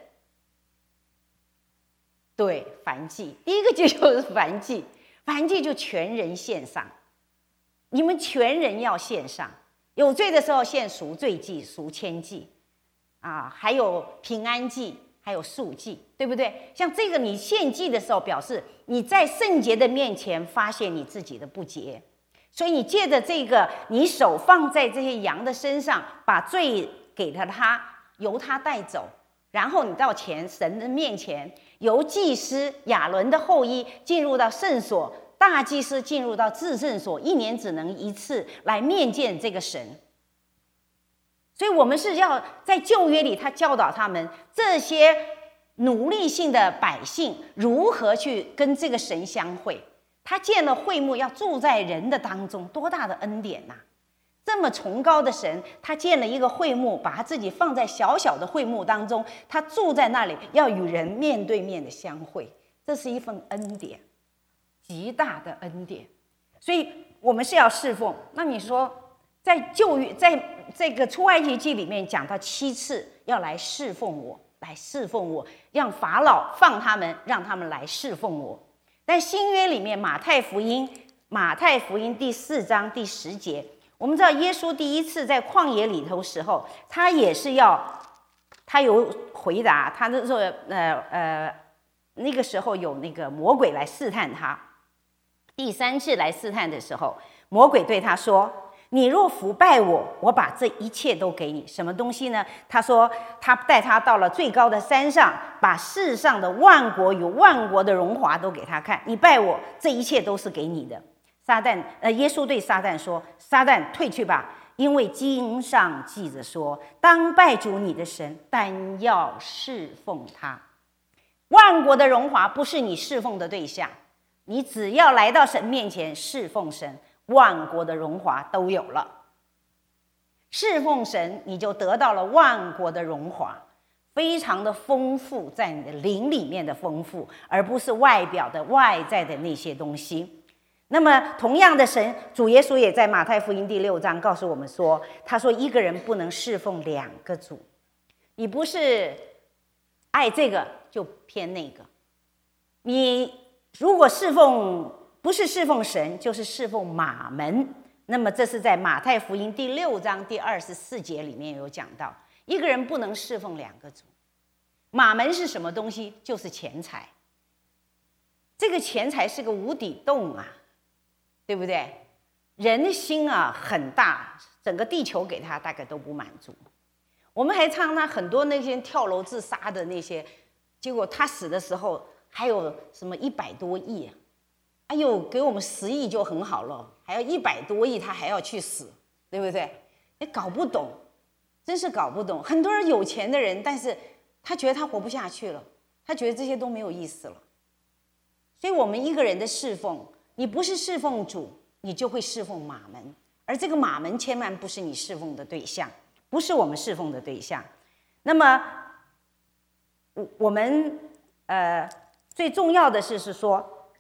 对燔祭，第一个祭就是燔祭，燔祭就全人献上，你们全人要献上，有罪的时候献赎罪祭、赎愆祭还有平安祭，还有赎祭，对不对？像这个你献祭的时候，表示你在圣洁的面前发现你自己的不洁，所以你借着这个，你手放在这些羊的身上，把罪给了他，由他带走，然后你到神的面前，由祭司亚伦的后裔进入到圣所，大祭司进入到至圣所，一年只能一次来面见这个神。所以我们是要在旧约里，他教导他们这些奴隶性的百姓如何去跟这个神相会。他建了会幕，要住在人的当中，多大的恩典呐！这么崇高的神，他建了一个会幕，把他自己放在小小的会幕当中，他住在那里，要与人面对面的相会。这是一份恩典，极大的恩典。所以我们是要侍奉。那你说在旧约，在这个出埃及记里面讲到7次要来侍奉我，让法老放他们，让他们来侍奉我。但新约里面马太福音第4章第10节，我们知道耶稣第一次在旷野里头时候，他也是他有回答，他那时候那个时候有那个魔鬼来试探他，第3次来试探的时候，魔鬼对他说，你若服拜我，我把这一切都给你。什么东西呢？他说他带他到了最高的山上，把世上的万国与万国的荣华都给他看，你拜我，这一切都是给你的。耶稣对撒旦说，撒旦退去吧，因为经上记着说，当拜主你的神，但要侍奉他。万国的荣华不是你侍奉的对象，你只要来到神面前侍奉神，万国的荣华都有了。侍奉神，你就得到了万国的荣华，非常的丰富，在你的灵里面的丰富，而不是外表的外在的那些东西。那么同样的，主耶稣也在马太福音第6章告诉我们说，他说一个人不能侍奉2个主，你不是爱这个就偏那个，你如果不是侍奉神，就是侍奉马门。那么这是在马太福音第6章第24节里面有讲到，一个人不能侍奉2个主。马门是什么东西？就是钱财。这个钱财是个无底洞对不对？人的心很大，整个地球给他大概都不满足。我们还唱他很多那些跳楼自杀的那些，结果他死的时候还有什么100多亿哎呦，给我们10亿就很好了，还要100多亿他还要去死，对不对？你搞不懂，真是搞不懂。很多人有钱的人，但是他觉得他活不下去了，他觉得这些都没有意思了。所以我们一个人的侍奉，你不是侍奉主，你就会侍奉马门，而这个马门千万不是你侍奉的对象，不是我们侍奉的对象。那么我们最重要的是说，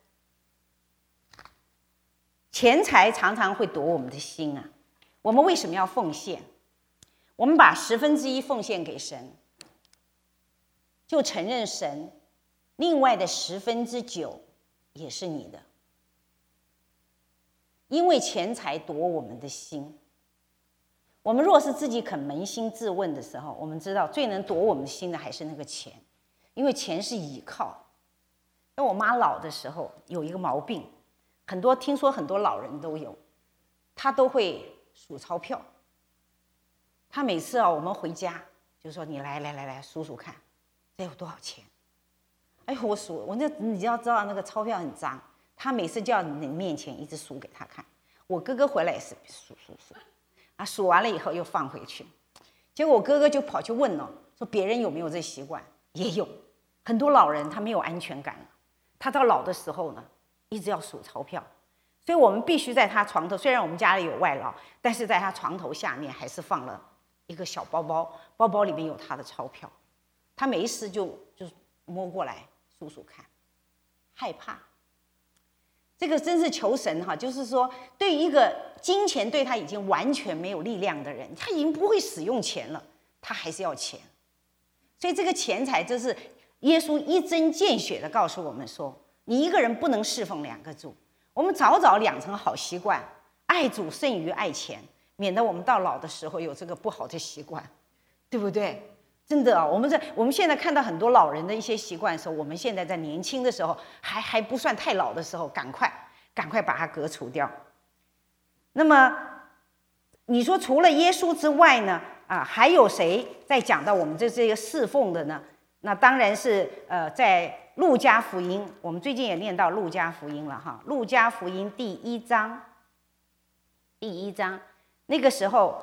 钱财常常会夺我们的心我们为什么要奉献？我们把1/10奉献给神，就承认神另外的9%也是你的。因为钱财夺我们的心。我们若是自己肯扪心自问的时候，我们知道最能夺我们心的还是那个钱，因为钱是倚靠。当我妈老的时候有一个毛病，听说很多老人都有，她都会数钞票。她每次我们回家就说：“你来数数看，这有多少钱？”哎，我数，你要知道那个钞票很脏。他每次就要你面前一直数给他看。我哥哥回来也是数，数完了以后又放回去。结果我哥哥就跑去问了，说别人有没有这习惯？也有，很多老人他没有安全感了，他到老的时候呢，一直要数钞票。所以我们必须在他床头，虽然我们家里有外劳，但是在他床头下面还是放了一个小包包，包包里面有他的钞票。他没事就摸过来数数看，害怕。这个真是求神哈，就是说，对于一个金钱对他已经完全没有力量的人，他已经不会使用钱了，他还是要钱。所以这个钱财，这是耶稣一针见血的告诉我们说，你一个人不能侍奉2个主。我们早养成好习惯，爱主胜于爱钱，免得我们到老的时候有这个不好的习惯，对不对？真的我们现在看到很多老人的一些习惯的时候，我们现在在年轻的时候还不算太老的时候，赶快把它革除掉。那么你说除了耶稣之外呢？还有谁在讲到我们这个侍奉的呢？那当然是在路加福音，我们最近也念到路加福音了哈。路加福音第一章，那个时候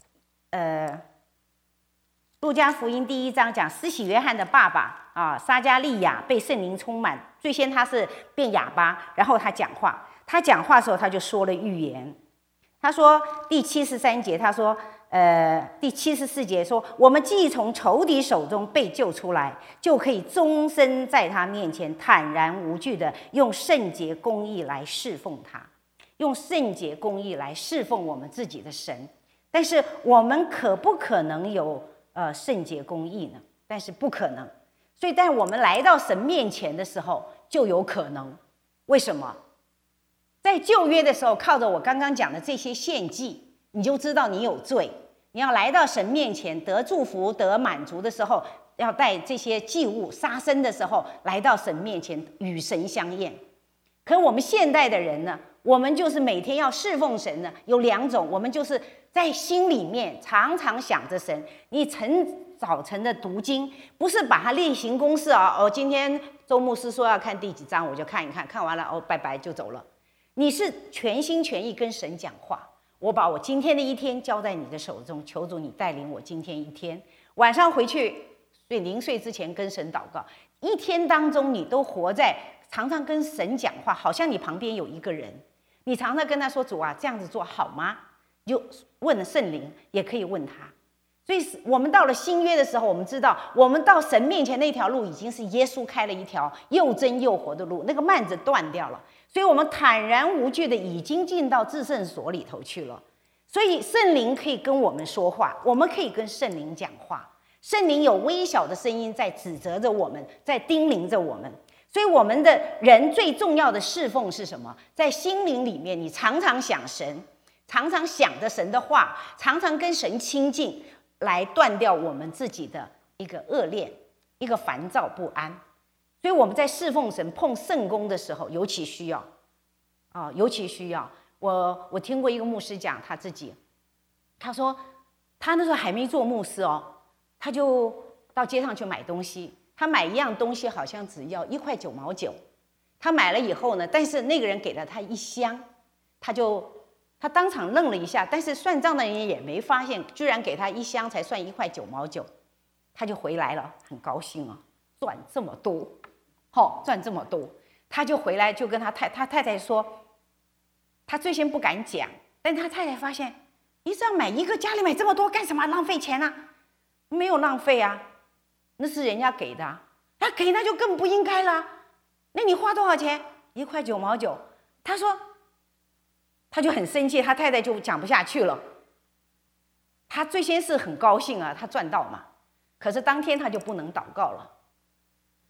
路加福音第1章讲施洗约翰的爸爸撒加利亚被圣灵充满，最先他是变哑巴，然后他讲话的时候他就说了预言。他说第73节，他说第74节说，我们既从仇敌手中被救出来，就可以终身在他面前坦然无惧的用圣洁公义来侍奉他，用圣洁公义来侍奉我们自己的神。但是我们可不可能有圣洁公义呢？但是不可能。所以当我们来到神面前的时候就有可能。为什么？在旧约的时候，靠着我刚刚讲的这些献祭，你就知道你有罪。你要来到神面前得祝福得满足的时候，要带这些祭物杀生的时候来到神面前与神相验。可我们现代的人呢，我们就是每天要侍奉神呢，有2种。我们就是在心里面常常想着神。你早晨的读经不是把它例行公事今天周牧师说要看第几章，我就看一看，看完了拜拜就走了。你是全心全意跟神讲话，我把我今天的一天交在你的手中，求主你带领我今天一天。晚上回去临睡之前跟神祷告，一天当中你都活在常常跟神讲话，好像你旁边有一个人，你常常跟他说，主啊，这样子做好吗？就问了圣灵，也可以问他。所以我们到了新约的时候，我们知道我们到神面前那条路已经是耶稣开了一条又真又活的路，那个幔子断掉了，所以我们坦然无惧的已经进到至圣所里头去了。所以圣灵可以跟我们说话，我们可以跟圣灵讲话，圣灵有微小的声音在指责着我们，在叮咛着我们。所以我们的人最重要的侍奉是什么？在心灵里面，你常常想神，常常想着神的话，常常跟神亲近，来断掉我们自己的一个恶念，一个烦躁不安。所以我们在侍奉神碰圣工的时候尤其需要尤其需要。我听过一个牧师讲他自己，他说他那时候还没做牧师他就到街上去买东西，他买一样东西好像只要1块9毛9。他买了以后呢，但是那个人给了他1箱，他当场愣了一下，但是算账的人也没发现，居然给他1箱才算1块9毛9。他就回来了，很高兴赚这么多，赚这么多。他就回来就跟他太太说，他最先不敢讲，但他太太发现，你这样买一个，家里买这么多干什么？浪费钱啊？没有浪费啊，那是人家给的他给那就更不应该了。那你花多少钱？1块9毛9。他说，他就很生气，他太太就讲不下去了。他最先是很高兴他赚到嘛，可是当天他就不能祷告了。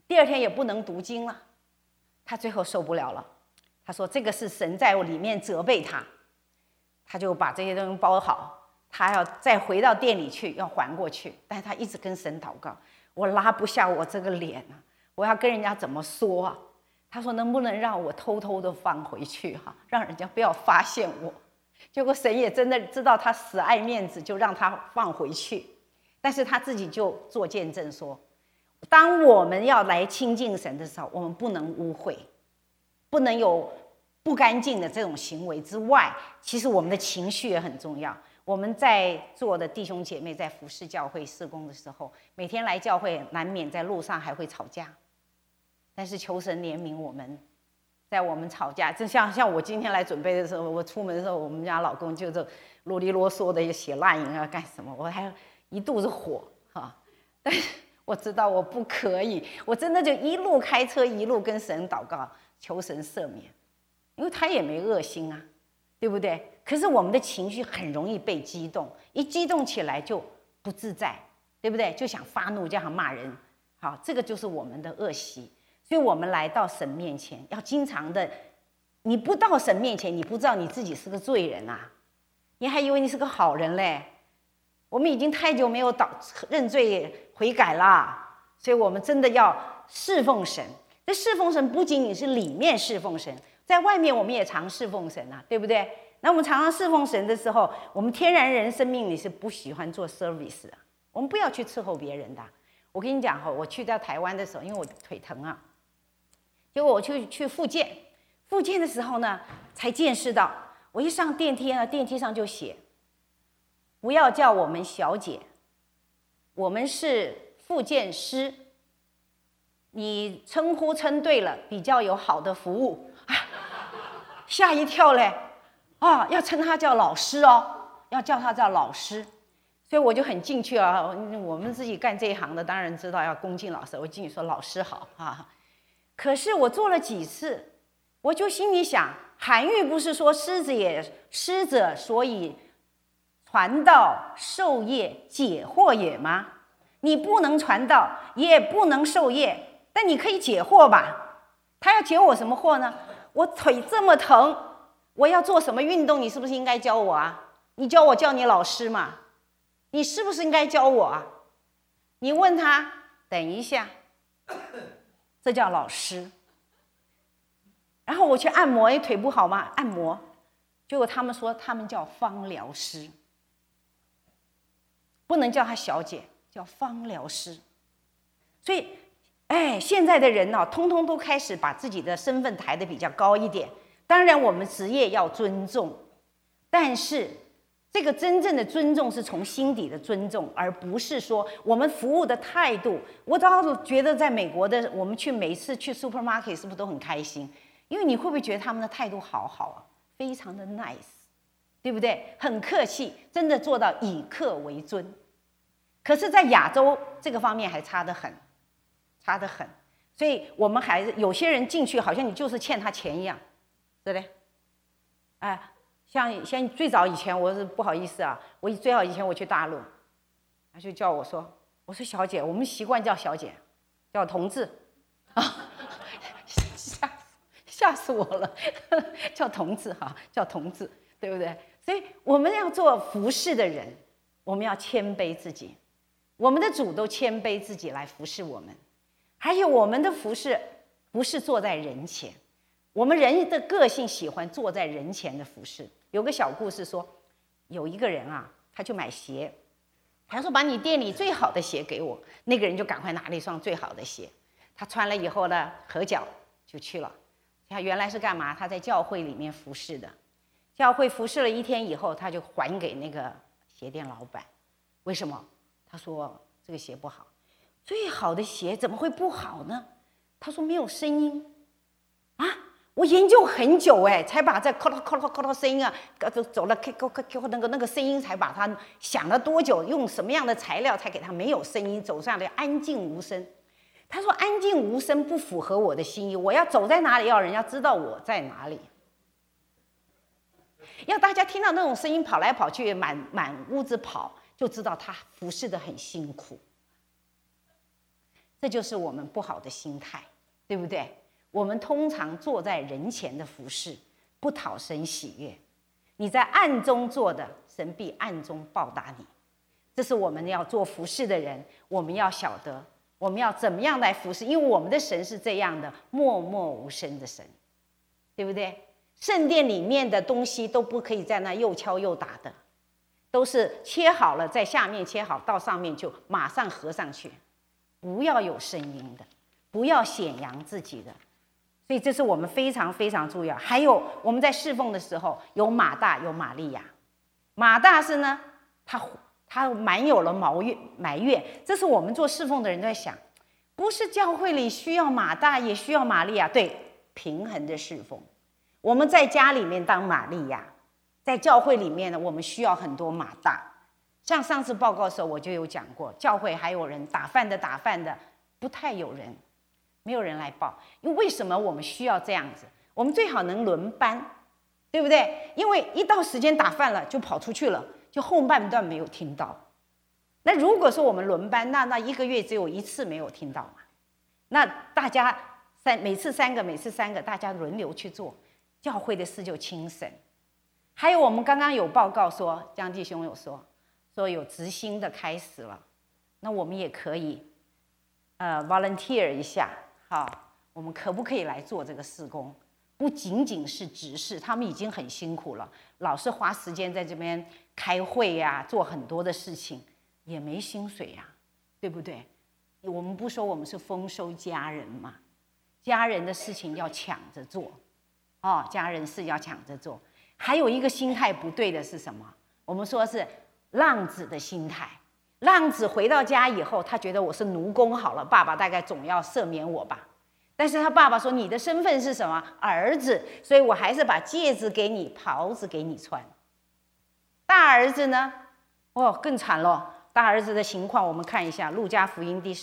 第二天也不能读经了。他最后受不了了，他说这个是神在我里面责备他，他就把这些东西包好，他要再回到店里去，要还过去。但是他一直跟神祷告，我拉不下我这个脸啊，我要跟人家怎么说啊？他说能不能让我偷偷的放回去哈，让人家不要发现我。结果神也真的知道他死爱面子，就让他放回去。但是他自己就做见证说，当我们要来亲近神的时候，我们不能污秽，不能有不干净的这种行为之外，其实我们的情绪也很重要。我们在座的弟兄姐妹在服侍教会事工的时候，每天来教会，难免在路上还会吵架。但是求神怜悯我们，在我们吵架，就像我今天来准备的时候，我出门的时候，我们家老公就是啰里啰嗦的写烂营啊干什么，我还一肚子火哈。但是我知道我不可以，我真的就一路开车一路跟神祷告，求神赦免，因为他也没恶心啊，对不对？可是我们的情绪很容易被激动，一激动起来就不自在，对不对？就想发怒，就想骂人，好，这个就是我们的恶习。所以我们来到神面前，要经常的，你不到神面前，你不知道你自己是个罪人啊，你还以为你是个好人嘞。我们已经太久没有认罪悔改啦，所以我们真的要侍奉神。这侍奉神不仅仅是里面侍奉神，在外面我们也常侍奉神啊，对不对？那我们常常侍奉神的时候，我们天然人生命里是不喜欢做 service 的，我们不要去伺候别人的。我跟你讲哈，我去到台湾的时候，因为我腿疼啊。结果我去复健的时候呢，才见识到，我一上电梯呢，电梯上就写，不要叫我们小姐，我们是复健师，你称呼称对了，比较有好的服务。吓一跳嘞，啊，要称他叫老师哦，要叫他叫老师。所以我就很进去啊，我们自己干这一行的，当然知道要恭敬老师，我进去说老师好啊。可是我做了几次，我就心里想，韩愈不是说师者所以传道授业解惑也吗？你不能传道，也不能授业，但你可以解惑吧？他要解我什么惑呢？我腿这么疼，我要做什么运动？你是不是应该教我啊？你教我叫你老师嘛？你是不是应该教我啊？你问他，等一下。这叫老师。然后我去按摩，腿不好嘛，按摩，结果他们说他们叫芳疗师，不能叫他小姐，叫芳疗师。所以，现在的人通通都开始把自己的身份抬得比较高一点。当然，我们职业要尊重，但是这个真正的尊重是从心底的尊重，而不是说我们服务的态度。我倒是觉得在美国的，我们每次去 supermarket 是不是都很开心？因为你会不会觉得他们的态度好好啊，非常的 nice， 对不对？很客气，真的做到以客为尊。可是，在亚洲这个方面还差得很，差得很。所以我们还是有些人进去，好像你就是欠他钱一样，对不对？像最早以前，我是不好意思啊，最早以前我去大陆，他就叫我说小姐，我们习惯叫小姐，叫同志，啊，吓死我了，叫同志哈，叫同志，对不对？所以我们要做服侍的人，我们要谦卑自己，我们的主都谦卑自己来服侍我们，还有我们的服侍不是坐在人前。我们人的个性喜欢坐在人前的服侍。有个小故事说，有一个人啊，他去买鞋，他说把你店里最好的鞋给我。那个人就赶快拿了一双最好的鞋，他穿了以后呢，合脚就去了。他原来是干嘛？他在教会里面服侍的，教会服侍了1天以后，他就还给那个鞋店老板。为什么？他说这个鞋不好。最好的鞋怎么会不好呢？他说没有声音啊。我研究很久才把这咔啦咔啦咔啦声音啊，走了那个声音才把它想了多久，用什么样的材料才给它没有声音，走上来安静无声。他说安静无声不符合我的心意，我要走在哪里，要人家知道我在哪里，要大家听到那种声音跑来跑去，满屋子跑，就知道他服侍得很辛苦。 这就是我们不好的心态，对不对？我们通常坐在人前的服事，不讨神喜悦；你在暗中做的，神必暗中报答你。这是我们要做服事的人，我们要晓得我们要怎么样来服事，因为我们的神是这样的默默无声的神，对不对？圣殿里面的东西都不可以在那又敲又打的，都是切好了，在下面切好，到上面就马上合上去，不要有声音的，不要显扬自己的。所以这是我们非常非常重要。还有我们在侍奉的时候，有马大有玛利亚。马大是呢，他满有了埋怨，这是我们做侍奉的人在想，不是教会里需要马大也需要玛利亚，对，平衡的侍奉。我们在家里面当玛利亚，在教会里面呢，我们需要很多马大。像上次报告的时候我就有讲过，教会还有人打饭的，不太有人，没有人来报。因为什么我们需要这样子？我们最好能轮班，对不对？因为一到时间打饭了就跑出去了，就后半段没有听到。那如果说我们轮班，那一个月只有一次没有听到嘛？那大家每次三个，大家轮流去做，教会的事就轻省。还有我们刚刚有报告说，江弟兄有说有执行的开始了，那我们也可以volunteer 一下，好，我们可不可以来做这个事工？不仅仅是执事，他们已经很辛苦了，老是花时间在这边开会呀，做很多的事情，也没薪水呀，对不对？我们不说我们是丰收家人嘛，家人的事情要抢着做，家人事要抢着做。还有一个心态不对的是什么？我们说是浪子的心态。浪子回到家以后，他觉得我是奴工好了，爸爸大概总要赦免我吧。但是他爸爸说，你的身份是什么？儿子，所以我还是把戒指给你，袍子给你穿。大儿子呢？更惨了。大儿子的情况我们看一下，路加福音第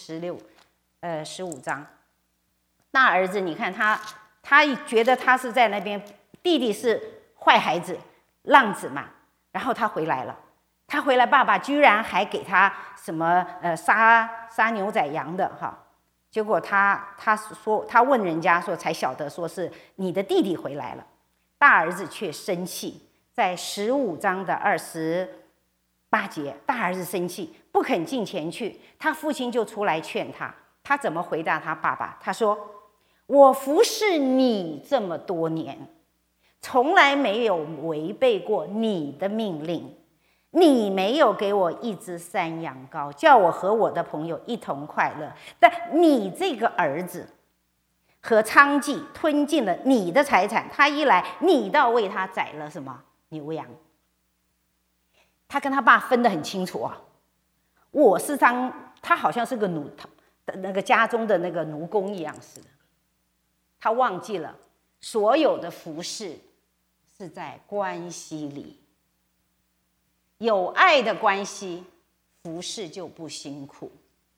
15章。大儿子你看他觉得他是在那边，弟弟是坏孩子浪子嘛，然后他回来了，爸爸居然还给他什么杀牛宰羊的哈。结果他说，他问人家说，才晓得说是你的弟弟回来了。大儿子却生气，在15章的28节，大儿子生气不肯进前去，他父亲就出来劝他。他怎么回答他爸爸？他说，我服侍你这么多年，从来没有违背过你的命令，你没有给我一只山羊羔，叫我和我的朋友一同快乐。但你这个儿子和娼妓吞进了你的财产，他一来，你倒为他宰了什么牛羊。他跟他爸分得很清楚啊，他好像是个那个家中的那个奴工一样似的。他忘记了所有的服事是在关系里。有爱的关系，服事就不辛苦。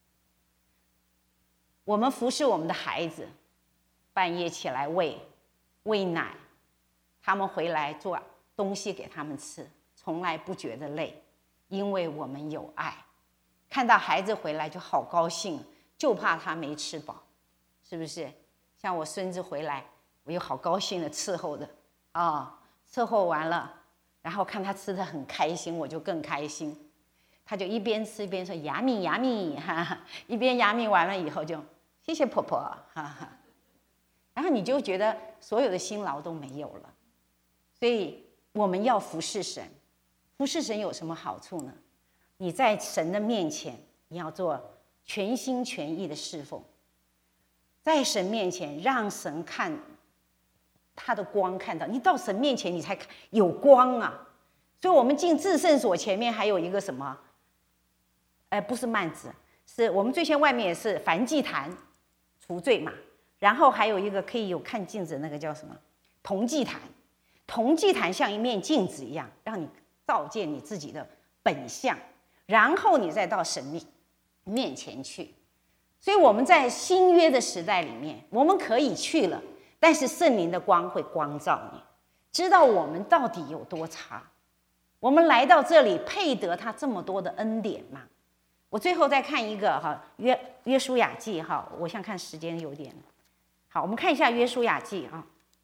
我们服侍我们的孩子，半夜起来喂奶，他们回来做东西给他们吃，从来不觉得累，因为我们有爱。看到孩子回来就好高兴，就怕他没吃饱，是不是？像我孙子回来，我又好高兴的伺候的伺候完了，然后看他吃得很开心，我就更开心。他就一边吃一边说牙米牙米，哈哈，一边牙米完了以后就谢谢婆婆，哈哈。然后你就觉得所有的辛劳都没有了。所以我们要服侍神，服侍神有什么好处呢？你在神的面前，你要做全心全意的侍奉，在神面前让神看他的光，看到你到神面前你才有光啊。所以我们进至圣所前面还有一个什么不是幔子，是我们最先外面也是燔祭坛除罪嘛，然后还有一个可以有看镜子，那个叫什么铜祭坛。铜祭坛像一面镜子一样，让你照见你自己的本相，然后你再到神面前去。所以我们在新约的时代里面，我们可以去了，但是圣灵的光会光照你，知道我们到底有多差。我们来到这里配得他这么多的恩典吗？ 我最后再看一个哈，约书亚记哈，我想看时间有点好，我们看一下约书亚记啊。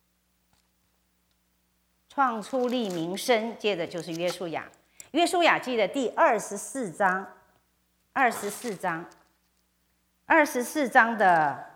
创出立民生，接着就是约书亚。约书亚记的第24章，24章的，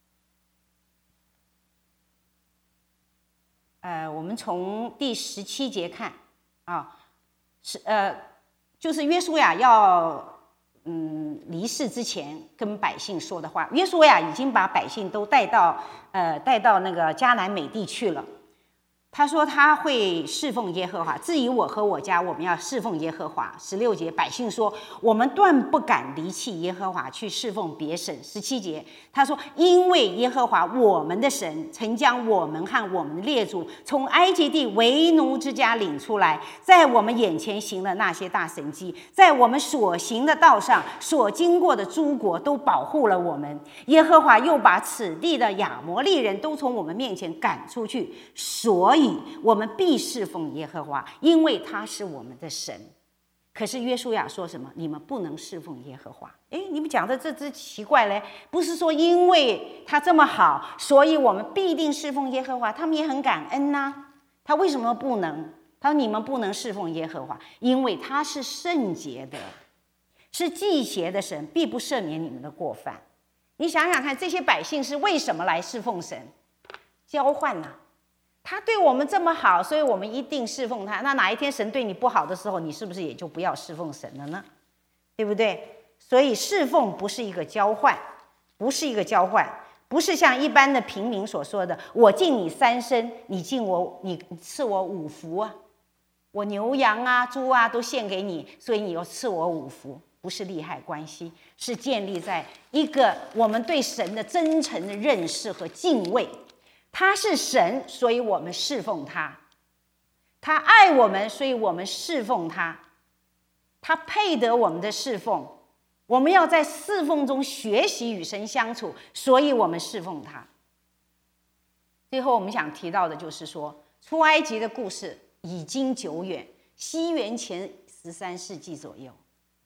我们从第17节看啊，就是约书亚要离世之前跟百姓说的话。约书亚已经把百姓都带到那个迦南美地去了。他说他会侍奉耶和华，至于我和我家，我们要侍奉耶和华。16节，百姓说，我们断不敢离弃耶和华去侍奉别神。17节，他说，因为耶和华我们的神曾将我们和我们的列祖从埃及地为奴之家领出来，在我们眼前行了那些大神迹，在我们所行的道上所经过的诸国都保护了我们。耶和华又把此地的亚摩利人都从我们面前赶出去，所以我们必侍奉耶和华，因为他是我们的神。可是约书亚说什么？你们不能侍奉耶和华。你们讲的这奇怪嘞，不是说因为他这么好，所以我们必定侍奉耶和华，他们也很感恩呐。他为什么不能？他说你们不能侍奉耶和华，因为他是圣洁的，是祭邪的神，必不赦免你们的过犯。你想想看，这些百姓是为什么来侍奉神？交换呐。他对我们这么好，所以我们一定侍奉他。那哪一天神对你不好的时候，你是不是也就不要侍奉神了呢？对不对？所以侍奉不是一个交换，不是一个交换，不是像一般的平民所说的，我敬你3牲，你赐我5福啊，我牛羊啊、猪啊都献给你，所以你要赐我5福。不是利害关系，是建立在一个我们对神的真诚的认识和敬畏。他是神，所以我们侍奉他；他爱我们，所以我们侍奉他；他配得我们的侍奉。我们要在侍奉中学习与神相处，所以我们侍奉他。最后我们想提到的就是说，出埃及的故事已经久远，西元前13世纪左右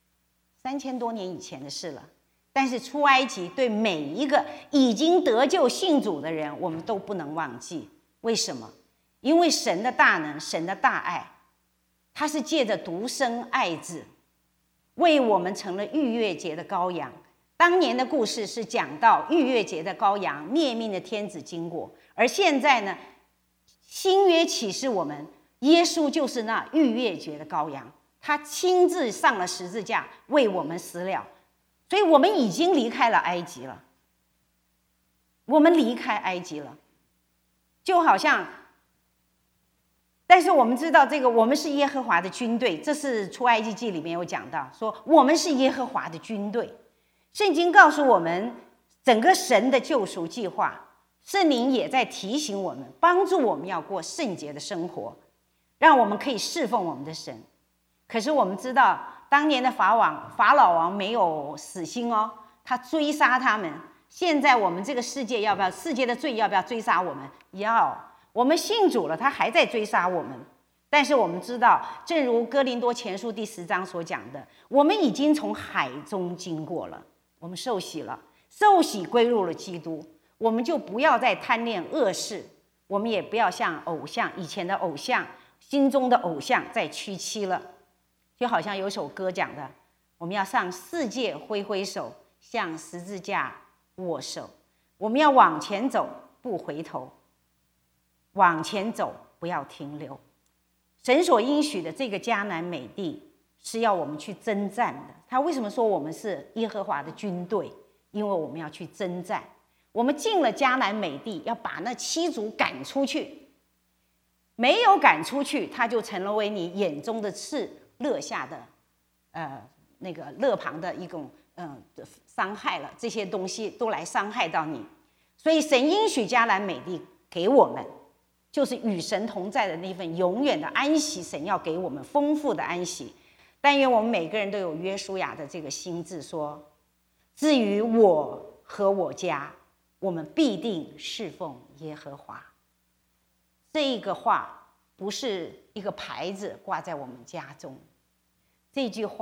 ，3000多年以前的事了。但是出埃及对每一个已经得救信主的人，我们都不能忘记。为什么？因为神的大能，神的大爱，他是借着独生爱子为我们成了逾越节的羔羊。当年的故事是讲到逾越节的羔羊灭命的天子经过，而现在呢，新约启示我们，耶稣就是那逾越节的羔羊，他亲自上了十字架为我们死了。所以我们已经离开了埃及了，我们离开埃及了，就好像，但是我们知道这个，我们是耶和华的军队，这是出埃及记里面有讲到，说我们是耶和华的军队。圣经告诉我们整个神的救赎计划，圣灵也在提醒我们，帮助我们要过圣洁的生活，让我们可以侍奉我们的神。可是我们知道当年的法老王没有死心哦，他追杀他们。现在我们这个世界要不要，世界的罪要不要追杀我们？要。我们信主了，他还在追杀我们。但是我们知道，正如哥林多前书第10章所讲的，我们已经从海中经过了，我们受洗了，受洗归入了基督，我们就不要再贪恋恶事，我们也不要像偶像，以前的偶像，心中的偶像再屈膝了。就好像有首歌讲的，我们要向世界挥挥手，向十字架握手。我们要往前走，不回头，往前走，不要停留。神所应许的这个迦南美地是要我们去征战的。他为什么说我们是耶和华的军队？因为我们要去征战。我们进了迦南美地，要把那7族赶出去。没有赶出去，他就成了为你眼中的刺，肋下的那个肋旁的一种伤害了，这些东西都来伤害到你。所以神应许迦南美地给我们，就是与神同在的那份永远的安息。神要给我们丰富的安息。但愿我们每个人都有约书亚的这个心志，说至于我和我家，我们必定侍奉耶和华。这个话不是一个牌子挂在我们家中，这句话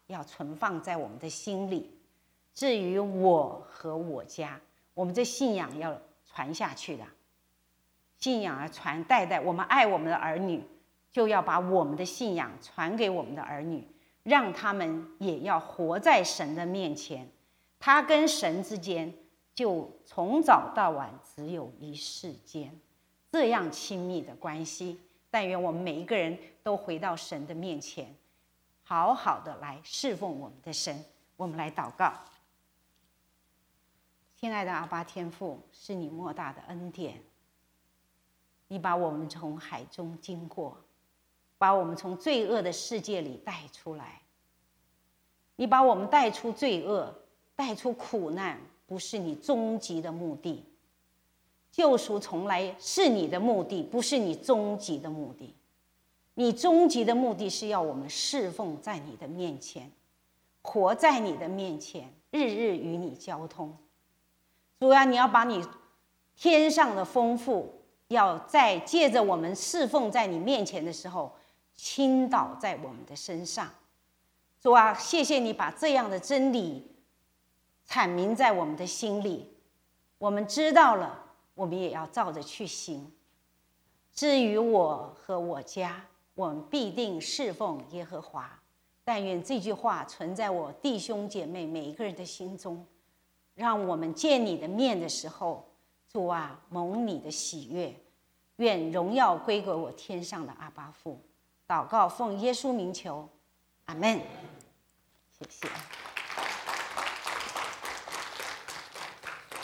要存放在我们的心里。至于我和我家，我们这信仰要传下去的，信仰要传代，我们爱我们的儿女，就要把我们的信仰传给我们的儿女，让他们也要活在神的面前。他跟神之间就从早到晚只有一世间，这样亲密的关系。但愿我们每一个人都回到神的面前，好好的来侍奉我们的神。我们来祷告。亲爱的阿爸天父，是你莫大的恩典，你把我们从海中经过，把我们从罪恶的世界里带出来。你把我们带出罪恶，带出苦难，不是你终极的目的。救赎从来是你的目的，不是你终极的目的。你终极的目的是要我们侍奉在你的面前，活在你的面前，日日与你交通。主啊，你要把你天上的丰富，要在借着我们侍奉在你面前的时候，倾倒在我们的身上。主啊，谢谢你把这样的真理阐明在我们的心里，我们知道了，我们也要照着去行。至于我和我家，我们必定侍奉耶和华。但愿这句话存在我弟兄姐妹每一个人的心中，让我们见你的面的时候，主啊，蒙你的喜悦。愿荣耀归给我天上的阿爸父。祷告奉耶稣名求，阿们。谢谢。